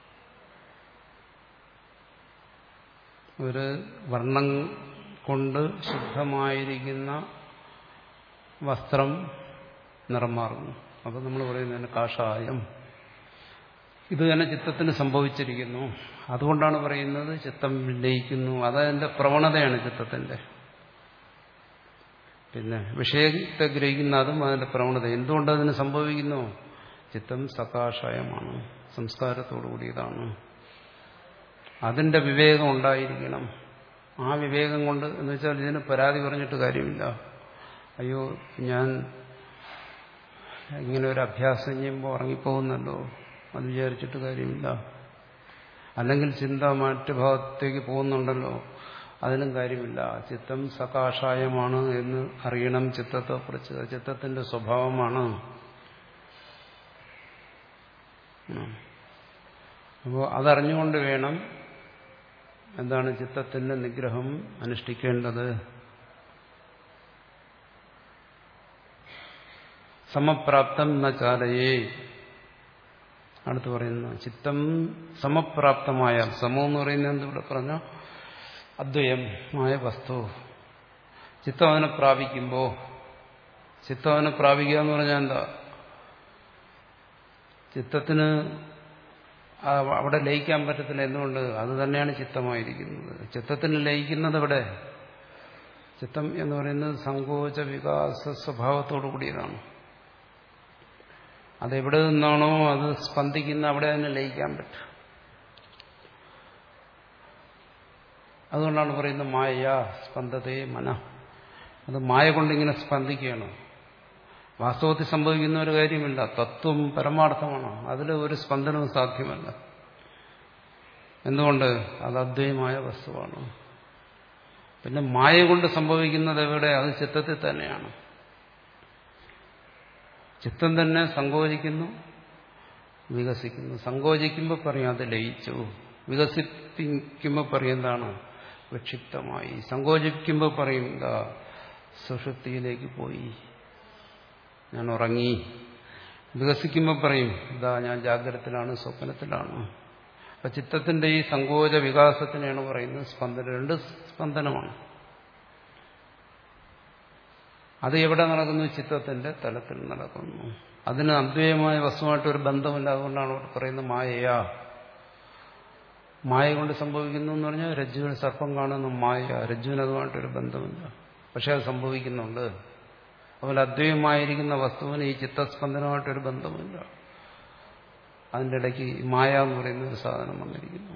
ഒരു വർണ്ണം കൊണ്ട് ശുദ്ധമായിരിക്കുന്ന വസ്ത്രം നിറം മാറുന്നു. അപ്പം നമ്മൾ പറയുന്നതിന് കാഷായം. ഇത് തന്നെ ചിത്തത്തിന് സംഭവിച്ചിരിക്കുന്നു. അതുകൊണ്ടാണ് പറയുന്നത് ചിത്തം ലയിക്കുന്നു. അതതിന്റെ പ്രവണതയാണ് ചിത്തത്തിന്റെ. പിന്നെ വിഷയത്തെ ഗ്രഹിക്കുന്ന അതും അതിന്റെ പ്രവണത. എന്തുകൊണ്ടതിന് സംഭവിക്കുന്നു? ചിത്തം സകാഷായമാണ്, സംസ്കാരത്തോടു കൂടിയതാണ്. അതിന്റെ വിവേകം ഉണ്ടായിരിക്കണം. ആ വിവേകം കൊണ്ട് എന്ന് വെച്ചാൽ ഇതിന് പരാതി പറഞ്ഞിട്ട് കാര്യമില്ല. അയ്യോ, ഞാൻ ഇങ്ങനെ ഒരു അഭ്യാസം ചെയ്യുമ്പോൾ ഉറങ്ങിപ്പോകുന്നല്ലോ, അത് വിചാരിച്ചിട്ട് കാര്യമില്ല. അല്ലെങ്കിൽ ചിന്ത മറ്റു ഭാഗത്തേക്ക് പോകുന്നുണ്ടല്ലോ, അതിനും കാര്യമില്ല. ചിത്തം സകാഷായമാണ് എന്ന് അറിയണം. ചിത്തത്തെക്കുറിച്ച് ചിത്തത്തിന്റെ സ്വഭാവമാണ്. അപ്പോൾ അതറിഞ്ഞുകൊണ്ട് വേണം എന്താണ് ചിത്തത്തിന്റെ നിഗ്രഹം അനുഷ്ഠിക്കേണ്ടത്. സമപ്രാപ്തം ന ചാലയേ. അടുത്ത് പറയുന്നു ചിത്തം സമപ്രാപ്തമായാൽ, സമം എന്ന് പറയുന്നത് എന്തിവിടെ പറഞ്ഞ അദ്വയമായ വസ്തു, ചിത്തം അവനെ പ്രാപിക്കുമ്പോൾ, ചിത്തം അവനെ പ്രാപിക്കുക എന്ന് പറഞ്ഞാൽ എന്താ? ചിത്തത്തിന് അവിടെ ലയിക്കാൻ പറ്റത്തില്ല. എന്തുകൊണ്ട്? അത് തന്നെയാണ് ചിത്തമായിരിക്കുന്നത്. ചിത്തത്തിന് ലയിക്കുന്നത് ഇവിടെ, ചിത്തം എന്ന് പറയുന്നത് സങ്കോച വികാസ സ്വഭാവത്തോടു കൂടിയതാണ്. അതെവിടെ നിന്നാണോ അത് സ്പന്ദിക്കുന്ന അവിടെ തന്നെ ലയിക്കാൻ പറ്റും. അതുകൊണ്ടാണ് പറയുന്നത് മായ സ്പന്ദതേ മന. അത് മായ കൊണ്ടിങ്ങനെ സ്പന്ദിക്കുകയാണ്. വാസ്തവത്തിൽ സംഭവിക്കുന്ന ഒരു കാര്യമില്ല. തത്വം പരമാർത്ഥമാണ്. അതിൽ ഒരു സ്പന്ദനവും സാധ്യമല്ല. എന്തുകൊണ്ട്? അത് അദ്വൈതമായ വസ്തുവാണ്. പിന്നെ മായ കൊണ്ട് സംഭവിക്കുന്നത് എവിടെ? അത് ചിത്തത്തിൽ തന്നെയാണ്. ചിത്തം തന്നെ സങ്കോചിക്കുന്നു, വികസിക്കുന്നു. സങ്കോചിക്കുമ്പോൾ പറയും അത് ലയിച്ചു, വികസിപ്പിക്കുമ്പോൾ പറയും എന്താണ്? വിക്ഷിപ്തമായി. സങ്കോചിക്കുമ്പോൾ പറയും എന്താ? സുഷുപ്തിയിലേക്ക് പോയി, ഞാൻ ഉറങ്ങി. വികസിക്കുമ്പോൾ പറയും ഇതാ ഞാൻ ജാഗ്രതത്തിലാണ്, സ്വപ്നത്തിലാണ്. അപ്പൊ ചിത്തത്തിന്റെ ഈ സങ്കോച വികാസത്തിനെയാണ് പറയുന്നത് സ്പന്ദനം. രണ്ട് സ്പന്ദനമാണ്. അത് എവിടെ നടക്കുന്നു? ചിത്തത്തിന്റെ തലത്തിൽ നടക്കുന്നു. അതിന് അദ്വൈതമായ വസ്തുവായിട്ട് ഒരു ബന്ധമില്ല. അതുകൊണ്ടാണ് ഇവിടെ പറയുന്നത് മായയാ. മായ കൊണ്ട് സംഭവിക്കുന്നു എന്ന് പറഞ്ഞാൽ രജ്ജുവിന് സർപ്പം കാണുന്ന മായ, രജ്ജുവിന് അതുമായിട്ടൊരു ബന്ധമില്ല. പക്ഷെ അത് സംഭവിക്കുന്നുണ്ട്. അതുപോലെ അദ്വൈതമായിരിക്കുന്ന വസ്തുവിന് ഈ ചിത്തസ്പന്ദനമായിട്ടൊരു ബന്ധമില്ല. അതിൻ്റെ ഇടയ്ക്ക് മായ എന്ന് പറയുന്ന ഒരു സാധനം വന്നിരിക്കുന്നു.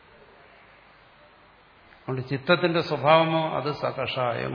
അതുകൊണ്ട് ചിത്തത്തിന്റെ സ്വഭാവമോ അത് സകഷായം,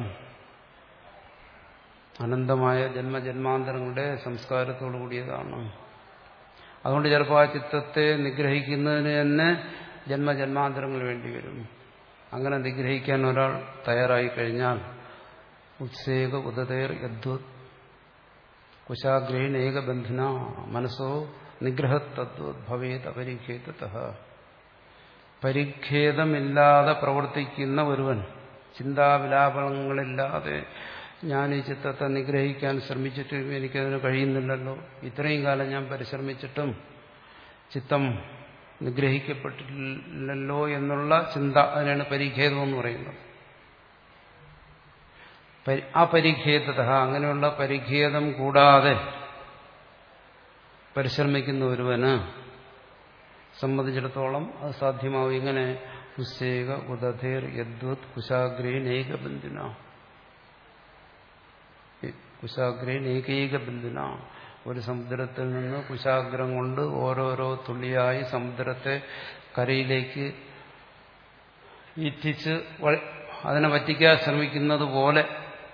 അനന്തമായ ജന്മജന്മാന്തരങ്ങളുടെ സംസ്കാരത്തോടു കൂടിയതാണ്. അതുകൊണ്ട് ചിലപ്പോൾ ആ ചിത്തത്തെ നിഗ്രഹിക്കുന്നതിന് തന്നെ ജന്മജന്മാന്തരങ്ങൾ വേണ്ടിവരും. അങ്ങനെ നിഗ്രഹിക്കാൻ ഒരാൾ തയ്യാറായി കഴിഞ്ഞാൽ ഉത്സേക ഉദതേർ യദ്വത് കുശാഗ്രഹീൻ ഏകബന്ധന മനസ്സോ നിഗ്രഹത്തദ്വത് ഭവേത് അപരിഖേദതഃ. പരിഖേദമില്ലാതെ പ്രവർത്തിക്കുന്ന ഒരുവൻ, ചിന്താവിലാപങ്ങളില്ലാതെ ഞാൻ ഈ ചിത്തത്തെ നിഗ്രഹിക്കാൻ ശ്രമിച്ചിട്ടും എനിക്കതിന് കഴിയുന്നില്ലല്ലോ, ഇത്രയും കാലം ഞാൻ പരിശ്രമിച്ചിട്ടും ചിത്തം നിഗ്രഹിക്കപ്പെട്ടില്ലല്ലോ എന്നുള്ള ചിന്ത, അതിനാണ് പരിഖേദം എന്ന് പറയുന്നത്. ആ പരിഖേദത, അങ്ങനെയുള്ള പരിഖേദം കൂടാതെ പരിശ്രമിക്കുന്ന ഒരുവന് സംബന്ധിച്ചിടത്തോളം അത് സാധ്യമാവും. ഇങ്ങനെ ഉസ്സേക ഉദധേർ യദ്വത് കുശാഗ്രേൻ ഏകബന്ധുന, കുശാഗ്രേൻ ഏകൈക ബന്ധുന. ഒരു സമുദ്രത്തിൽ നിന്ന് കുശാഗ്രം കൊണ്ട് ഓരോരോ തുള്ളിയായി സമുദ്രത്തെ കരയിലേക്ക് ഇറ്റിച്ച് അതിനെ വറ്റിക്കാൻ ശ്രമിക്കുന്നത് പോലെ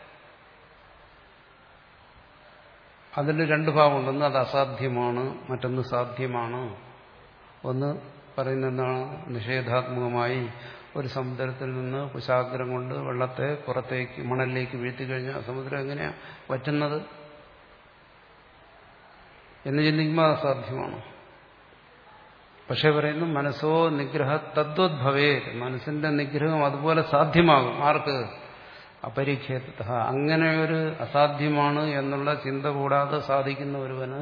അതിൽ രണ്ട് ഭാഗമുണ്ട്. ഒന്ന് അത് അസാധ്യമാണ്, മറ്റൊന്ന് സാധ്യമാണ്. ഒന്ന് പറയുന്നത് എന്താണ്? നിഷേധാത്മകമായി ഒരു സമുദ്രത്തിൽ നിന്ന് കുശാഗ്രം കൊണ്ട് വെള്ളത്തെ പുറത്തേക്ക് മണലിലേക്ക് വീഴ്ത്തിക്കഴിഞ്ഞാൽ സമുദ്രം എങ്ങനെയാണ് വറ്റുന്നത് എന്ന് ചിന്തിക്കുമ്പോൾ അസാധ്യമാണ്. പക്ഷെ പറയുന്നു മനസ്സോ നിഗ്രഹ തദ്വദ്ഭവേ, മനസ്സിന്റെ നിഗ്രഹം അതുപോലെ സാധ്യമാകും. ആർക്ക്? അപരിഖേദത. അങ്ങനെ ഒരു അസാധ്യമാണ് എന്നുള്ള ചിന്ത കൂടാതെ സാധിക്കുന്ന ഒരുവന്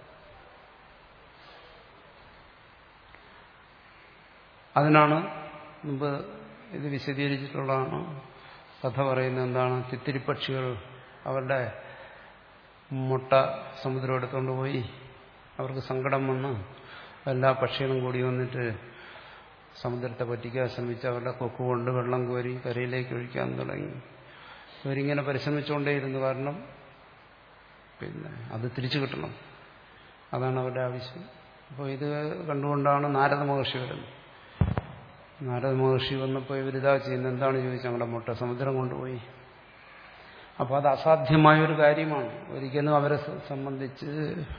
അതിനാണ് മുമ്പ് ഇത് വിശദീകരിച്ചിട്ടുള്ളതാണ്. കഥ പറയുന്നത് എന്താണ്? തിത്തിരിപ്പക്ഷികൾ അവരുടെ മുട്ട സമുദ്രം എടുത്തുകൊണ്ട് പോയി, അവർക്ക് സങ്കടം വന്ന് എല്ലാ പക്ഷികളും കൂടി വന്നിട്ട് സമുദ്രത്തെ പറ്റിക്കാൻ ശ്രമിച്ച് അവരുടെ കൊക്കുകൊണ്ട് വെള്ളം കോരി കരയിലേക്ക് ഒഴിക്കാൻ തുടങ്ങി. അവരിങ്ങനെ പരിശ്രമിച്ചുകൊണ്ടേയിരുന്നു. കാരണം പിന്നെ അത് തിരിച്ചു കിട്ടണം, അതാണ് അവരുടെ ആവശ്യം. അപ്പോൾ ഇത് കണ്ടുകൊണ്ടാണ് നാരദ മഹർഷി വരുന്നത്. നാരദ മഹർഷി വന്നപ്പോൾ ഇവരിതാ ചെയ്യുന്നത് എന്താണ് ചോദിച്ചാൽ ഞങ്ങളുടെ മുട്ട സമുദ്രം കൊണ്ടുപോയി. അപ്പോൾ അത് അസാധ്യമായൊരു കാര്യമാണ്. ഒരിക്കലും അവരെ സംബന്ധിച്ച്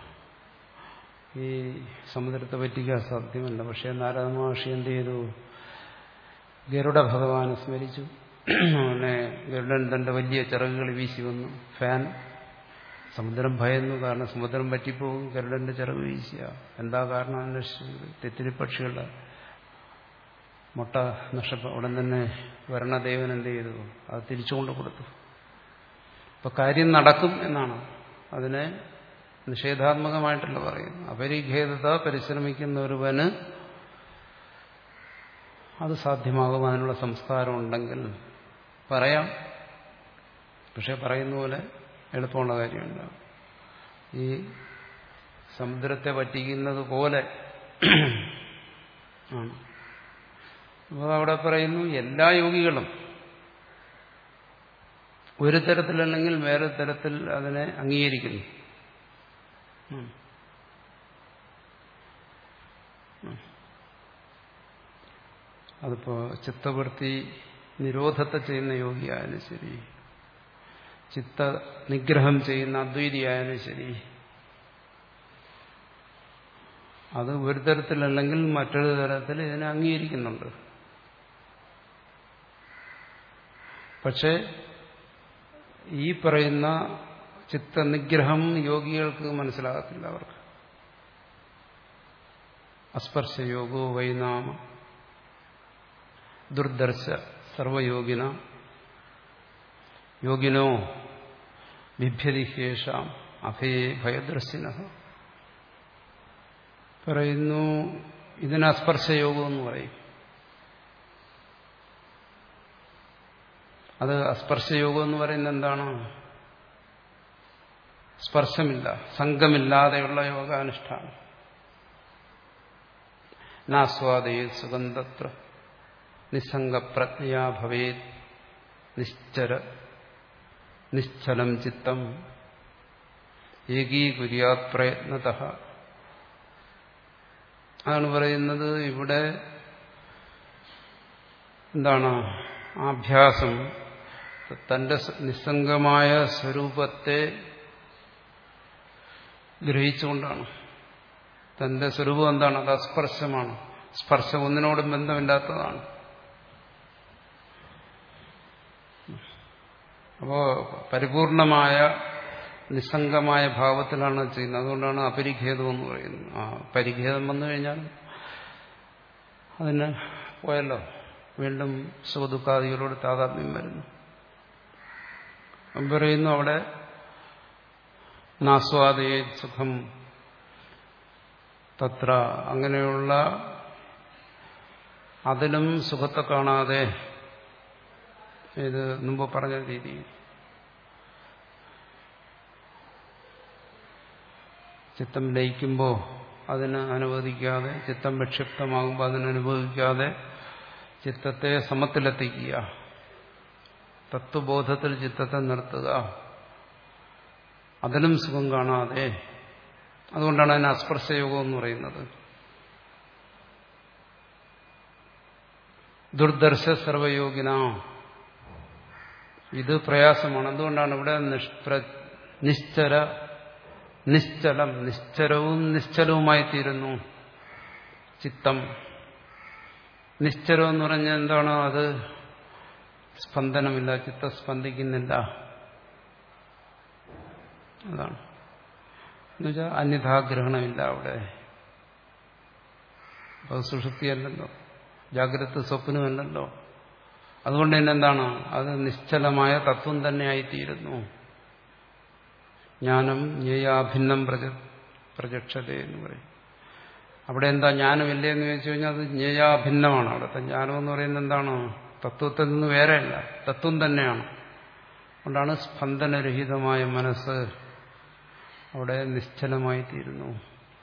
ഈ സമുദ്രത്തെ പറ്റിക്കാൻ സാധ്യമല്ല. പക്ഷേ നാരദ മഹർഷി എന്ത് ചെയ്തു? ഗരുഡ ഭഗവാനെ സ്മരിച്ചു. പിന്നെ ഗരുഡൻ തന്റെ വലിയ ചിറകുകൾ വീശി വന്നു. ഫാൻ. സമുദ്രം ഭയന്നു, കാരണം സമുദ്രം പറ്റിപ്പോകും. ഗരുഡന്റെ ചിറക് വീശിയ എന്താ കാരണം അന്വേഷിച്ചത്? തിത്തിരിപ്പക്ഷികളുടെ മുട്ട നഷ്ടപ്പെട്ട ഉടൻ തന്നെ വരണദേവൻ എന്ത് ചെയ്തു? അത് തിരിച്ചുകൊണ്ട് കൊടുത്തു. അപ്പൊ കാര്യം നടക്കും എന്നാണ്. അതിനെ നിഷേധാത്മകമായിട്ടല്ല പറയുന്നു. അപരിഖേദത പരിശ്രമിക്കുന്ന ഒരുവന് അത് സാധ്യമാകും. അതിനുള്ള സംസ്കാരം ഉണ്ടെങ്കിൽ പറയാം. പക്ഷെ പറയുന്ന പോലെ എളുപ്പമുള്ള കാര്യമുണ്ട്. ഈ സമുദ്രത്തെ പറ്റിക്കുന്നത് പോലെ ആണ്. അപ്പോൾ അവിടെ പറയുന്നു എല്ലാ യോഗികളും ഒരു തരത്തിലല്ലെങ്കിൽ വേറെ തരത്തിൽ അതിനെ അംഗീകരിക്കുന്നു. അതിപ്പോ ചിത്തവൃത്തി നിരോധത്തെ ചെയ്യുന്ന യോഗിയായാലും ശരി, ചിത്ത നിഗ്രഹം ചെയ്യുന്ന അദ്വൈതിയായാലും ശരി, അത് ഒരു തരത്തിലല്ലെങ്കിൽ മറ്റൊരു തരത്തിൽ ഇതിനെ അംഗീകരിക്കുന്നുണ്ട്. പക്ഷെ ഈ പറയുന്ന ചിത്തനിഗ്രഹം യോഗികൾക്ക് മനസ്സിലാകത്തില്ല. അവർക്ക് അസ്പർശയോഗോ വൈനാമ ദുർദർശ സർവയോഗിന യോഗിനോ ബിഭ്യതിഹേഷാം അഭയേ ഭയദർശിന പറയുന്നു. ഇതിന് അസ്പർശയോഗം എന്ന് പറയും. അത് അസ്പർശയോഗം എന്ന് പറയുന്നത് എന്താണ്? സ്പർശമില്ല, സംഘമില്ലാതെയുള്ള യോഗാനുഷ്ഠാനം. നാസ്വാദേ സുഗന്ധത്ര നിസ്സംഗപ്രജ്ഞയാ ഭവേത് നിശ്ചര നിശ്ചലം ചിത്തം ഏകീകുര്യാത് പ്രയത്നതഃ. അതാണ് പറയുന്നത്. ഇവിടെ എന്താണ് അഭ്യാസം? തന്റെ നിസ്സംഗമായ സ്വരൂപത്തെ ഗ്രഹിച്ചുകൊണ്ടാണ്. തന്റെ സ്വരൂപം എന്താണ്? അത് അസ്പർശമാണ്. സ്പർശം ഒന്നിനോടും ബന്ധമില്ലാത്തതാണ്. അപ്പോ പരിപൂർണമായ നിസ്സംഗമായ ഭാവത്തിലാണ് ചെയ്യുന്നത്. അതുകൊണ്ടാണ് അപരിഖേദം എന്ന് പറയുന്നത്. ആ പരിഖേദം വന്നു കഴിഞ്ഞാൽ അതിന് പോയല്ലോ, വീണ്ടും സുഖദുഃഖാദികളോട് താതാത്മ്യം വരുന്നു. പറയുന്നു അവിടെ നാസ്വാദയേ സുഖം തത്ര, അങ്ങനെയുള്ള അതിലും സുഖത്തെ കാണാതെ, ഇത് മുമ്പ് പറഞ്ഞ രീതിയിൽ ചിത്തം ലയിക്കുമ്പോൾ അതിന് അനുവദിക്കാതെ, ചിത്തം വിക്ഷിപ്തമാകുമ്പോൾ അതിനനുഭവിക്കാതെ ചിത്തത്തെ സമത്തിലെത്തിക്കുക, തത്വബോധത്തിൽ ചിത്തത്തെ നിർത്തുക, അതിലും സുഖം കാണാതെ. അതുകൊണ്ടാണ് അതിന് അസ്പർശയോഗം എന്ന് പറയുന്നത്. ദുർദർശ സർവയോഗിന, ഇത് പ്രയാസമാണ്. അതുകൊണ്ടാണ് ഇവിടെ നിഷ്പ്ര നിശ്ചര നിശ്ചലം, നിശ്ചലവും നിശ്ചലവുമായി തീരുന്നു ചിത്തം. നിശ്ചലം എന്ന് പറഞ്ഞാൽ എന്താണ്? അത് സ്പന്ദനമില്ല, ചിത്തം സ്പന്ദിക്കുന്നില്ല. അതാണ്. എന്നുവെച്ചാൽ അന്യഥാഗ്രഹണമില്ല അവിടെ. അത് സുഷുപ്തിയല്ലല്ലോ, ജാഗ്രത സ്വപ്നമല്ലല്ലോ. അതുകൊണ്ട് തന്നെ എന്താണ്? അത് നിശ്ചലമായ തത്വം തന്നെയായിത്തീരുന്നു. ജ്ഞാനം ജ്ഞേയാഭിന്നം പ്രജ പ്രജക്ഷത എന്ന് പറയും. അവിടെ എന്താ ജ്ഞാനമില്ലേ എന്ന് ചോദിച്ചു കഴിഞ്ഞാൽ അത് ജ്ഞേയാഭിന്നമാണ്. അവിടുത്തെ ജ്ഞാനം എന്ന് പറയുന്നത് എന്താണ്? തത്വത്തിൽ നിന്ന് വേറെയല്ല, തത്വം തന്നെയാണ്. അതുകൊണ്ടാണ് സ്പന്ദനരഹിതമായ മനസ്സ് അവിടെ നിശ്ചലമായിത്തീരുന്നു.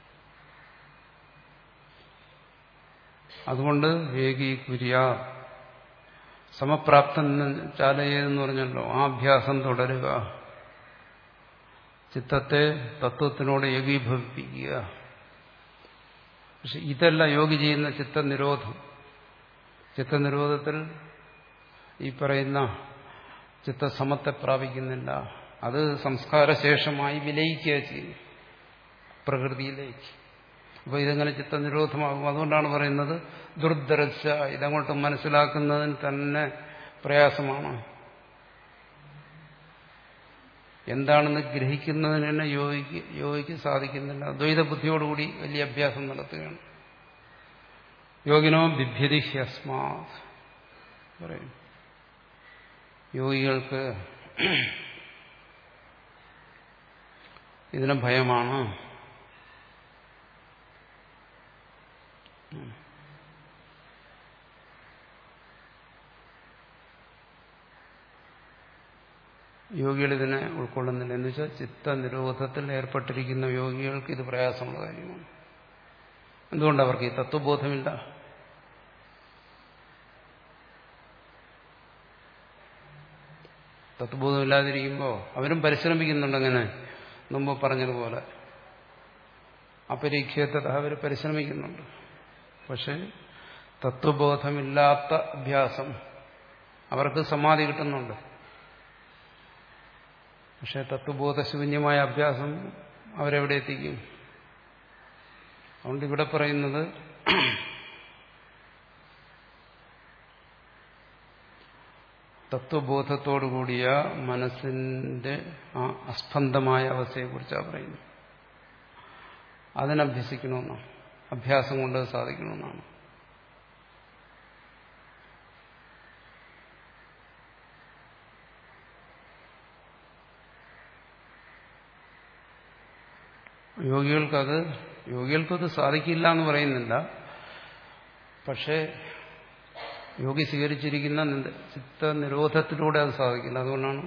അതുകൊണ്ട് ഏകീകുര്യ സമപ്രാപ്തം ചാലയെന്ന് പറഞ്ഞല്ലോ, ആ അഭ്യാസം തുടരുക, ചിത്തത്തെ തത്വത്തിനോട് ഏകീഭവിപ്പിക്കുക. പക്ഷെ ഇതല്ല യോഗി ചെയ്യുന്ന ചിത്തനിരോധം. ചിത്തനിരോധത്തിൽ ഈ പറയുന്ന ചിത്തസമത്തെ പ്രാപിക്കുന്നില്ല. അത് സംസ്കാരശേഷമായി വിലയിക്കുക ചെയ്യും പ്രകൃതിയിലേക്ക്. അപ്പോൾ ഇതെങ്ങനെ ചിത്തനിരോധമാകും? അതുകൊണ്ടാണ് പറയുന്നത് ദുർദർശ. ഇതങ്ങോട്ട് മനസ്സിലാക്കുന്നതിന് തന്നെ പ്രയാസമാണ്. എന്താണെന്ന് ഗ്രഹിക്കുന്നതിന് തന്നെ യോഗിക്ക് യോഗിക്ക് സാധിക്കുന്നില്ല. ദ്വൈത ബുദ്ധിയോടുകൂടി വലിയ അഭ്യാസം നടത്തുകയാണ്. യോഗിനോ ബിഭ്യതി ഹ്യസ്മാ പറയും. യോഗികൾക്ക് ഇതിനെ ഭയമാണ്. യോഗികൾ ഇതിനെ ഉൾക്കൊള്ളുന്നില്ല. എന്ന് വെച്ചാൽ ചിത്തനിരോധത്തിൽ ഏർപ്പെട്ടിരിക്കുന്ന യോഗികൾക്ക് ഇത് പ്രയാസമുള്ള കാര്യമാണ്. എന്തുകൊണ്ട് അവർക്ക് ഈ തത്വബോധമില്ല? തത്വബോധമില്ലാതിരിക്കുമ്പോൾ അവരും പരിശ്രമിക്കുന്നുണ്ട്. അങ്ങനെ മുമ്പ് പറഞ്ഞതുപോലെ അപരീക്ഷേതത അവർ പരിശ്രമിക്കുന്നുണ്ട്. പക്ഷെ തത്വബോധമില്ലാത്ത അഭ്യാസം അവർക്ക് സമാധി കിട്ടുന്നുണ്ട്. പക്ഷെ തത്വബോധശൂന്യമായ അഭ്യാസം അവരെവിടെ എത്തിക്കും? അതുകൊണ്ട് ഇവിടെ പറയുന്നത് തത്വബോധത്തോടുകൂടിയ മനസ്സിന്റെ ആ അസ്പന്ദമായ അവസ്ഥയെക്കുറിച്ചാണ് പറയുന്നത്. അതിനഭ്യസിക്കണമെന്നാണ്, അഭ്യാസം കൊണ്ട് സാധിക്കണമെന്നാണ്. യോഗികൾക്കത് യോഗികൾക്കത് സാധിക്കില്ല എന്ന് പറയുന്നില്ല. പക്ഷേ യോഗി സ്വീകരിച്ചിരിക്കുന്ന ചിത്തനിരോധത്തിലൂടെ അത് സാധിക്കില്ല. അതുകൊണ്ടാണ്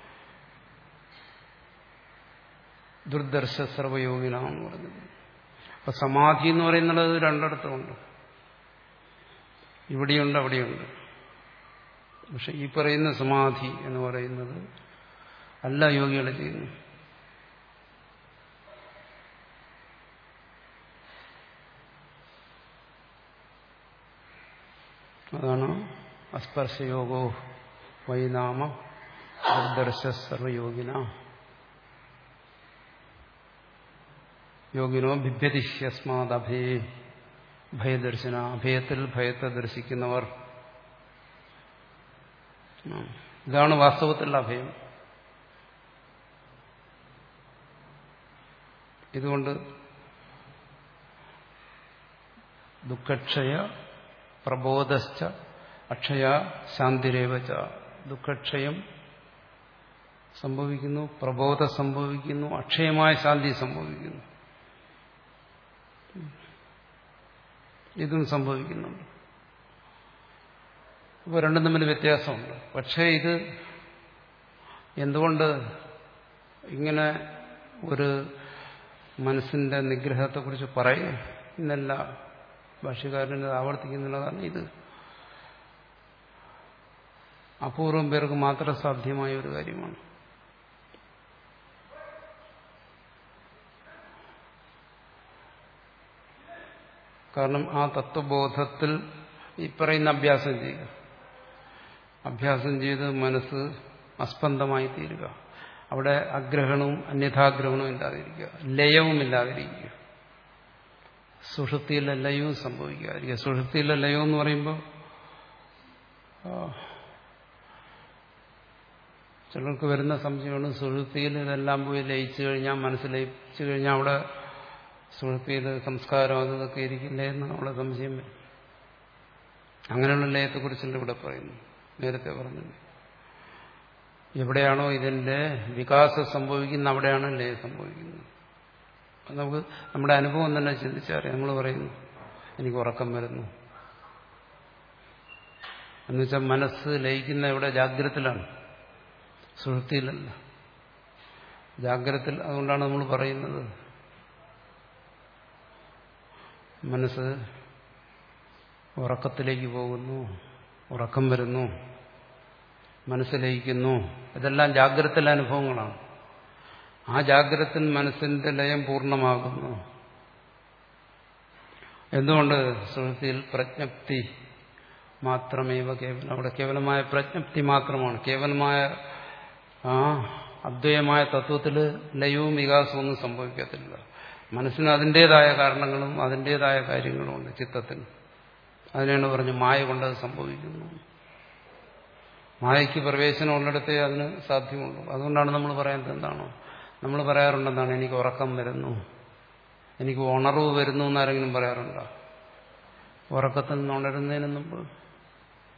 ദുർദർശ സർവയോഗിനാണെന്ന് പറഞ്ഞത്. അപ്പൊ സമാധി എന്ന് പറയുന്നത് രണ്ടിടത്തുമുണ്ട്, ഇവിടെയുണ്ട് അവിടെയുണ്ട്. പക്ഷെ ഈ പറയുന്ന സമാധി എന്ന് പറയുന്നത് അല്ല യോഗികൾ ചെയ്യുന്നു. അതാണ് അസ്പർശയോഗോ വൈനാമ ദർശ സർവയോഗിന യോഗിനോ ബിഭ്യതിഷ്യസ്മാത് അഭയേ ഭയദർശന. അഭയത്തിൽ ഭയത്തെ ദർശിക്കുന്നവർ. ഇതാണ് വാസ്തവത്തിലുള്ള അഭയം. ഇതുകൊണ്ട് ദുഃഖക്ഷയ പ്രബോധശ്ച അക്ഷയ ശാന്തിരേവച. ദുഃഖക്ഷയം സംഭവിക്കുന്നു, പ്രബോധം സംഭവിക്കുന്നു, അക്ഷയമായ ശാന്തി സംഭവിക്കുന്നു. ഇതും സംഭവിക്കുന്നുണ്ട്. ഇപ്പോൾ രണ്ടും തമ്മിൽ വ്യത്യാസമുണ്ട്. പക്ഷേ ഇത് എന്തുകൊണ്ട് ഇങ്ങനെ ഒരു മനസ്സിന്റെ നിഗ്രഹത്തെക്കുറിച്ച് പറയും എന്നല്ല ഭാഷ്യകാരൻ ആവർത്തിക്കുന്നുള്ളതാണ്. ഇത് അപൂർവം പേർക്ക് മാത്രം സാധ്യമായ ഒരു കാര്യമാണ്. കാരണം ആ തത്വബോധത്തിൽ ഈ പറയുന്ന അഭ്യാസം ചെയ്യുക, അഭ്യാസം ചെയ്ത് മനസ്സ് അസ്പന്ദമായി തീരുക, അവിടെ അഗ്രഹണവും അന്യഥാഗ്രഹണവും ഇല്ലാതിരിക്കുക, ലയവും ഇല്ലാതിരിക്കുക, സുഷുപ്തിയിലെ ലയവും സംഭവിക്കാതിരിക്കുക. സുഷുപ്തിയിലെ ലയം എന്ന് പറയുമ്പോൾ ചിലർക്ക് വരുന്ന സംശയമാണ്, സുഷുപ്തിയിൽ ഇതെല്ലാം പോയി ലയിച്ചു കഴിഞ്ഞാൽ, മനസ്സ് ലയിച്ചു കഴിഞ്ഞാൽ അവിടെ സുഷുപ്തിയിൽ സംസ്കാരം അതൊക്കെ ഇരിക്കില്ലേ എന്ന് നമ്മളെ സംശയം വരും. അങ്ങനെയുള്ള ലയത്തെക്കുറിച്ചല്ല ഇവിടെ പറയുന്നു. നേരത്തെ പറഞ്ഞു, എവിടെയാണോ ഇതിന്റെ വികാസം സംഭവിക്കുന്നത് അവിടെയാണ് ലയം സംഭവിക്കുന്നത്. നമുക്ക് നമ്മുടെ അനുഭവം തന്നെ ചിന്തിച്ചറിയാം. നമ്മൾ പറയുന്നു എനിക്ക് ഉറക്കം വരുന്നു എന്നുവെച്ചാൽ മനസ്സ് ലയിക്കുന്ന ഇവിടെ ജാഗ്രതത്തിലാണ്, സുഷുപ്തിയിലല്ല. ജാഗ്രതത്തിൽ. അതുകൊണ്ടാണ് നമ്മൾ പറയുന്നത് മനസ്സ് ഉറക്കത്തിലേക്ക് പോകുന്നു, ഉറക്കം വരുന്നു, മനസ്സ് ലയിക്കുന്നു. ഇതെല്ലാം ജാഗ്രതയിലെ അനുഭവങ്ങളാണ്. ആ ജാഗ്രതത്തിൽ മനസ്സിന്റെ ലയം പൂർണ്ണമാകുന്നു. എന്തുകൊണ്ട്? സുഷുപ്തിയിൽ പ്രജ്ഞപ്തി മാത്രമേവ കേവലം. അവിടെ കേവലമായ പ്രജ്ഞപ്തി മാത്രമാണ്. കേവലമായ ആ അദ്വൈതമായ തത്വത്തിൽ ലയവും വികാസവും ഒന്നും സംഭവിക്കത്തില്ല. മനസ്സിന് അതിൻ്റെതായ കാരണങ്ങളും അതിൻ്റെതായ കാര്യങ്ങളും ഉണ്ട് ചിത്തത്തിന്. അതിനാണ് പറഞ്ഞു മായ കൊണ്ടത് സംഭവിക്കുന്നു. മായയ്ക്ക് പ്രവേശനം ഉള്ളിടത്തേ അതിന് സാധ്യമുള്ളൂ. അതുകൊണ്ടാണ് നമ്മൾ പറയുന്നത് എന്താണോ, നമ്മൾ പറയാറുണ്ടെന്താണ്, എനിക്ക് ഉറക്കം വരുന്നു, എനിക്ക് ഉണർവ് വരുന്നു എന്നാരെങ്കിലും പറയാറുണ്ടോ? ഉറക്കത്തിൽ നിന്ന് ഉണരുന്നതിന് മുമ്പ്.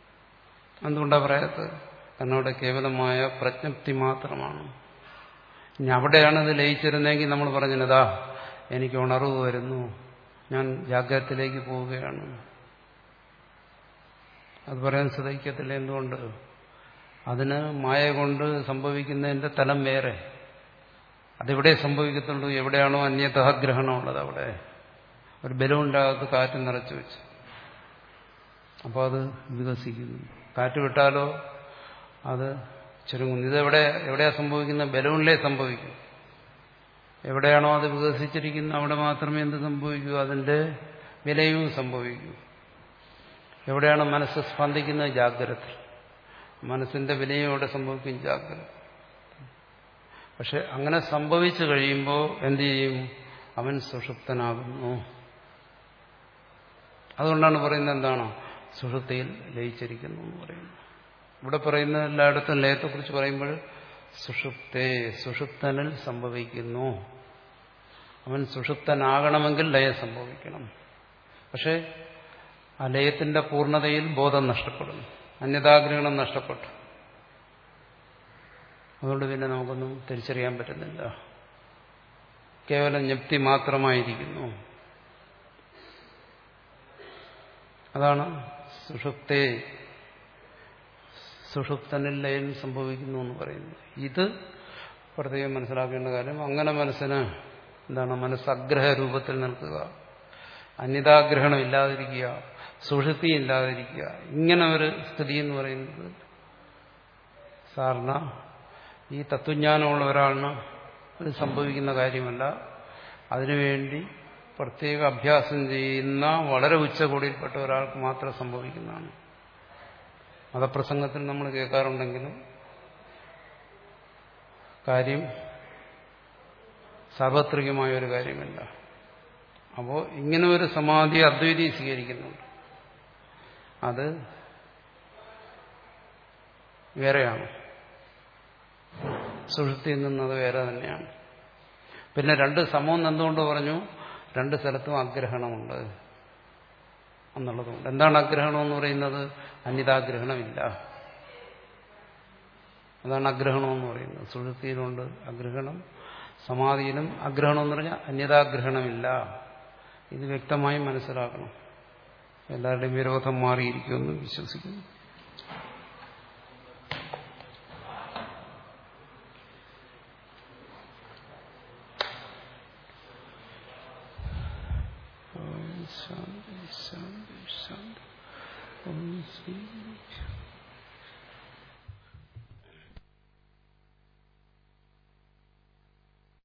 എന്തുകൊണ്ടാണ് പറയാത്തത്? കാരണം അവിടെ കേവലമായ പ്രജ്ഞപ്തി മാത്രമാണ്. ഇനി അവിടെയാണ് ഇത് ലയിച്ചിരുന്നെങ്കിൽ നമ്മൾ പറഞ്ഞതാ എനിക്ക് ഉണർവ് വരുന്നു, ഞാൻ ജാഗ്രതത്തിലേക്ക് പോവുകയാണ്. അത് പറയാൻ സാധിക്കത്തില്ല. എന്തുകൊണ്ട്? അതിന് മായ കൊണ്ട് സംഭവിക്കുന്നതിന്റെ തലം വേറെ. അതെവിടെ സംഭവിക്കത്തുള്ളൂ? എവിടെയാണോ അന്യതഗ്രഹണമുള്ളത് അവിടെ. ഒരു ബലൂണിനകത്ത് കാറ്റ് നിറച്ചു വെച്ച്, അപ്പോൾ അത് വികസിക്കുന്നു. കാറ്റ് വിട്ടാലോ അത് ചുരുങ്ങുന്നു. ഇതെവിടെ എവിടെയാ സംഭവിക്കുന്നത്? ബലൂണിലേ സംഭവിക്കും. എവിടെയാണോ അത് വികസിച്ചിരിക്കുന്നത് അവിടെ മാത്രമേ എന്ത് സംഭവിക്കൂ? അതിന്റെ വിലയും സംഭവിക്കൂ. എവിടെയാണ് മനസ്സ് സ്പന്ദിക്കുന്നത്? ജാഗ്രത. മനസ്സിന്റെ വിലയും അവിടെ സംഭവിക്കും, ജാഗ്രത. പക്ഷെ അങ്ങനെ സംഭവിച്ചു കഴിയുമ്പോൾ എന്ത് ചെയ്യും? അവൻ സുഷുപ്തനാകുന്നു. അതുകൊണ്ടാണ് പറയുന്നത് എന്താണ്? സുഷുപ്തിയിൽ ലയിച്ചിരിക്കുന്നു എന്ന് പറയുന്നത്. ഇവിടെ പറയുന്ന എല്ലായിടത്തും ലയത്തെക്കുറിച്ച് പറയുമ്പോൾ സുഷുപ്തേ, സുഷുപ്തനിൽ സംഭവിക്കുന്നു. അവൻ സുഷുപ്തനാകണമെങ്കിൽ ലയം സംഭവിക്കണം. പക്ഷെ ആ ലയത്തിന്റെ പൂർണ്ണതയിൽ ബോധം നഷ്ടപ്പെടുന്നു, അന്യതാഗ്രഹണം നഷ്ടപ്പെട്ടു. അതുകൊണ്ട് പിന്നെ നമുക്കൊന്നും തിരിച്ചറിയാൻ പറ്റുന്നില്ല. കേവലം ജ്ഞപ്തി മാത്രമായിരിക്കുന്നു. അതാണ് സുഷുപ്തേ, സുഷുപ്തനിൽ ലയം സംഭവിക്കുന്നു എന്ന് പറയുന്നത്. ഇത് പ്രത്യേകം മനസ്സിലാക്കേണ്ട കാര്യം. അങ്ങനെ മനസ്സിന് എന്താണ്? മനസ്സഗ്രഹ രൂപത്തിൽ നിൽക്കുക, അന്യതാഗ്രഹണം ഇല്ലാതിരിക്കുക, സുഷുപ്തി ഇല്ലാതിരിക്കുക. ഇങ്ങനെ ഒരു സ്ഥിതി എന്ന് പറയുന്നത് സാധാരണ ഈ തത്വജ്ഞാനമുള്ള ഒരാളിന് അത് സംഭവിക്കുന്ന കാര്യമല്ല. അതിനുവേണ്ടി പ്രത്യേക അഭ്യാസം ചെയ്യുന്ന വളരെ ഉച്ചകോടിയിൽപ്പെട്ട ഒരാൾക്ക് മാത്രം സംഭവിക്കുന്നതാണ്. മതപ്രസംഗത്തിൽ നമ്മൾ കേൾക്കാറുണ്ടെങ്കിലും കാര്യം സാർവത്രികമായ ഒരു കാര്യമല്ല. അപ്പോൾ ഇങ്ങനെ ഒരു സമാധി അദ്വൈതി സ്വീകരിക്കുന്നുണ്ട്. അത് വേറെയാണ്. സുഷുപ്തിയിൽ നിന്നത് വേറെ തന്നെയാണ്. പിന്നെ രണ്ട് സമം എന്തുകൊണ്ട് പറഞ്ഞു? രണ്ട് സ്ഥലത്തും അഗ്രഹണമുണ്ട് എന്നുള്ളതുകൊണ്ട്. എന്താണ് അഗ്രഹണം എന്ന് പറയുന്നത്? അന്യതാഗ്രഹണമില്ല. അതാണ് അഗ്രഹണം എന്ന് പറയുന്നത്. സുഷുപ്തിയിലുണ്ട് അഗ്രഹണം, സമാധിയിലും അഗ്രഹണം എന്ന് പറഞ്ഞാൽ അന്യതാഗ്രഹണമില്ല. ഇത് വ്യക്തമായി മനസ്സിലാക്കണം. എല്ലാവരുടെയും വിരോധം മാറിയിരിക്കുമെന്ന് വിശ്വസിക്കുന്നു. ശാന്തി ശാന്തി ശാന്തി. ഓം ശ്രീ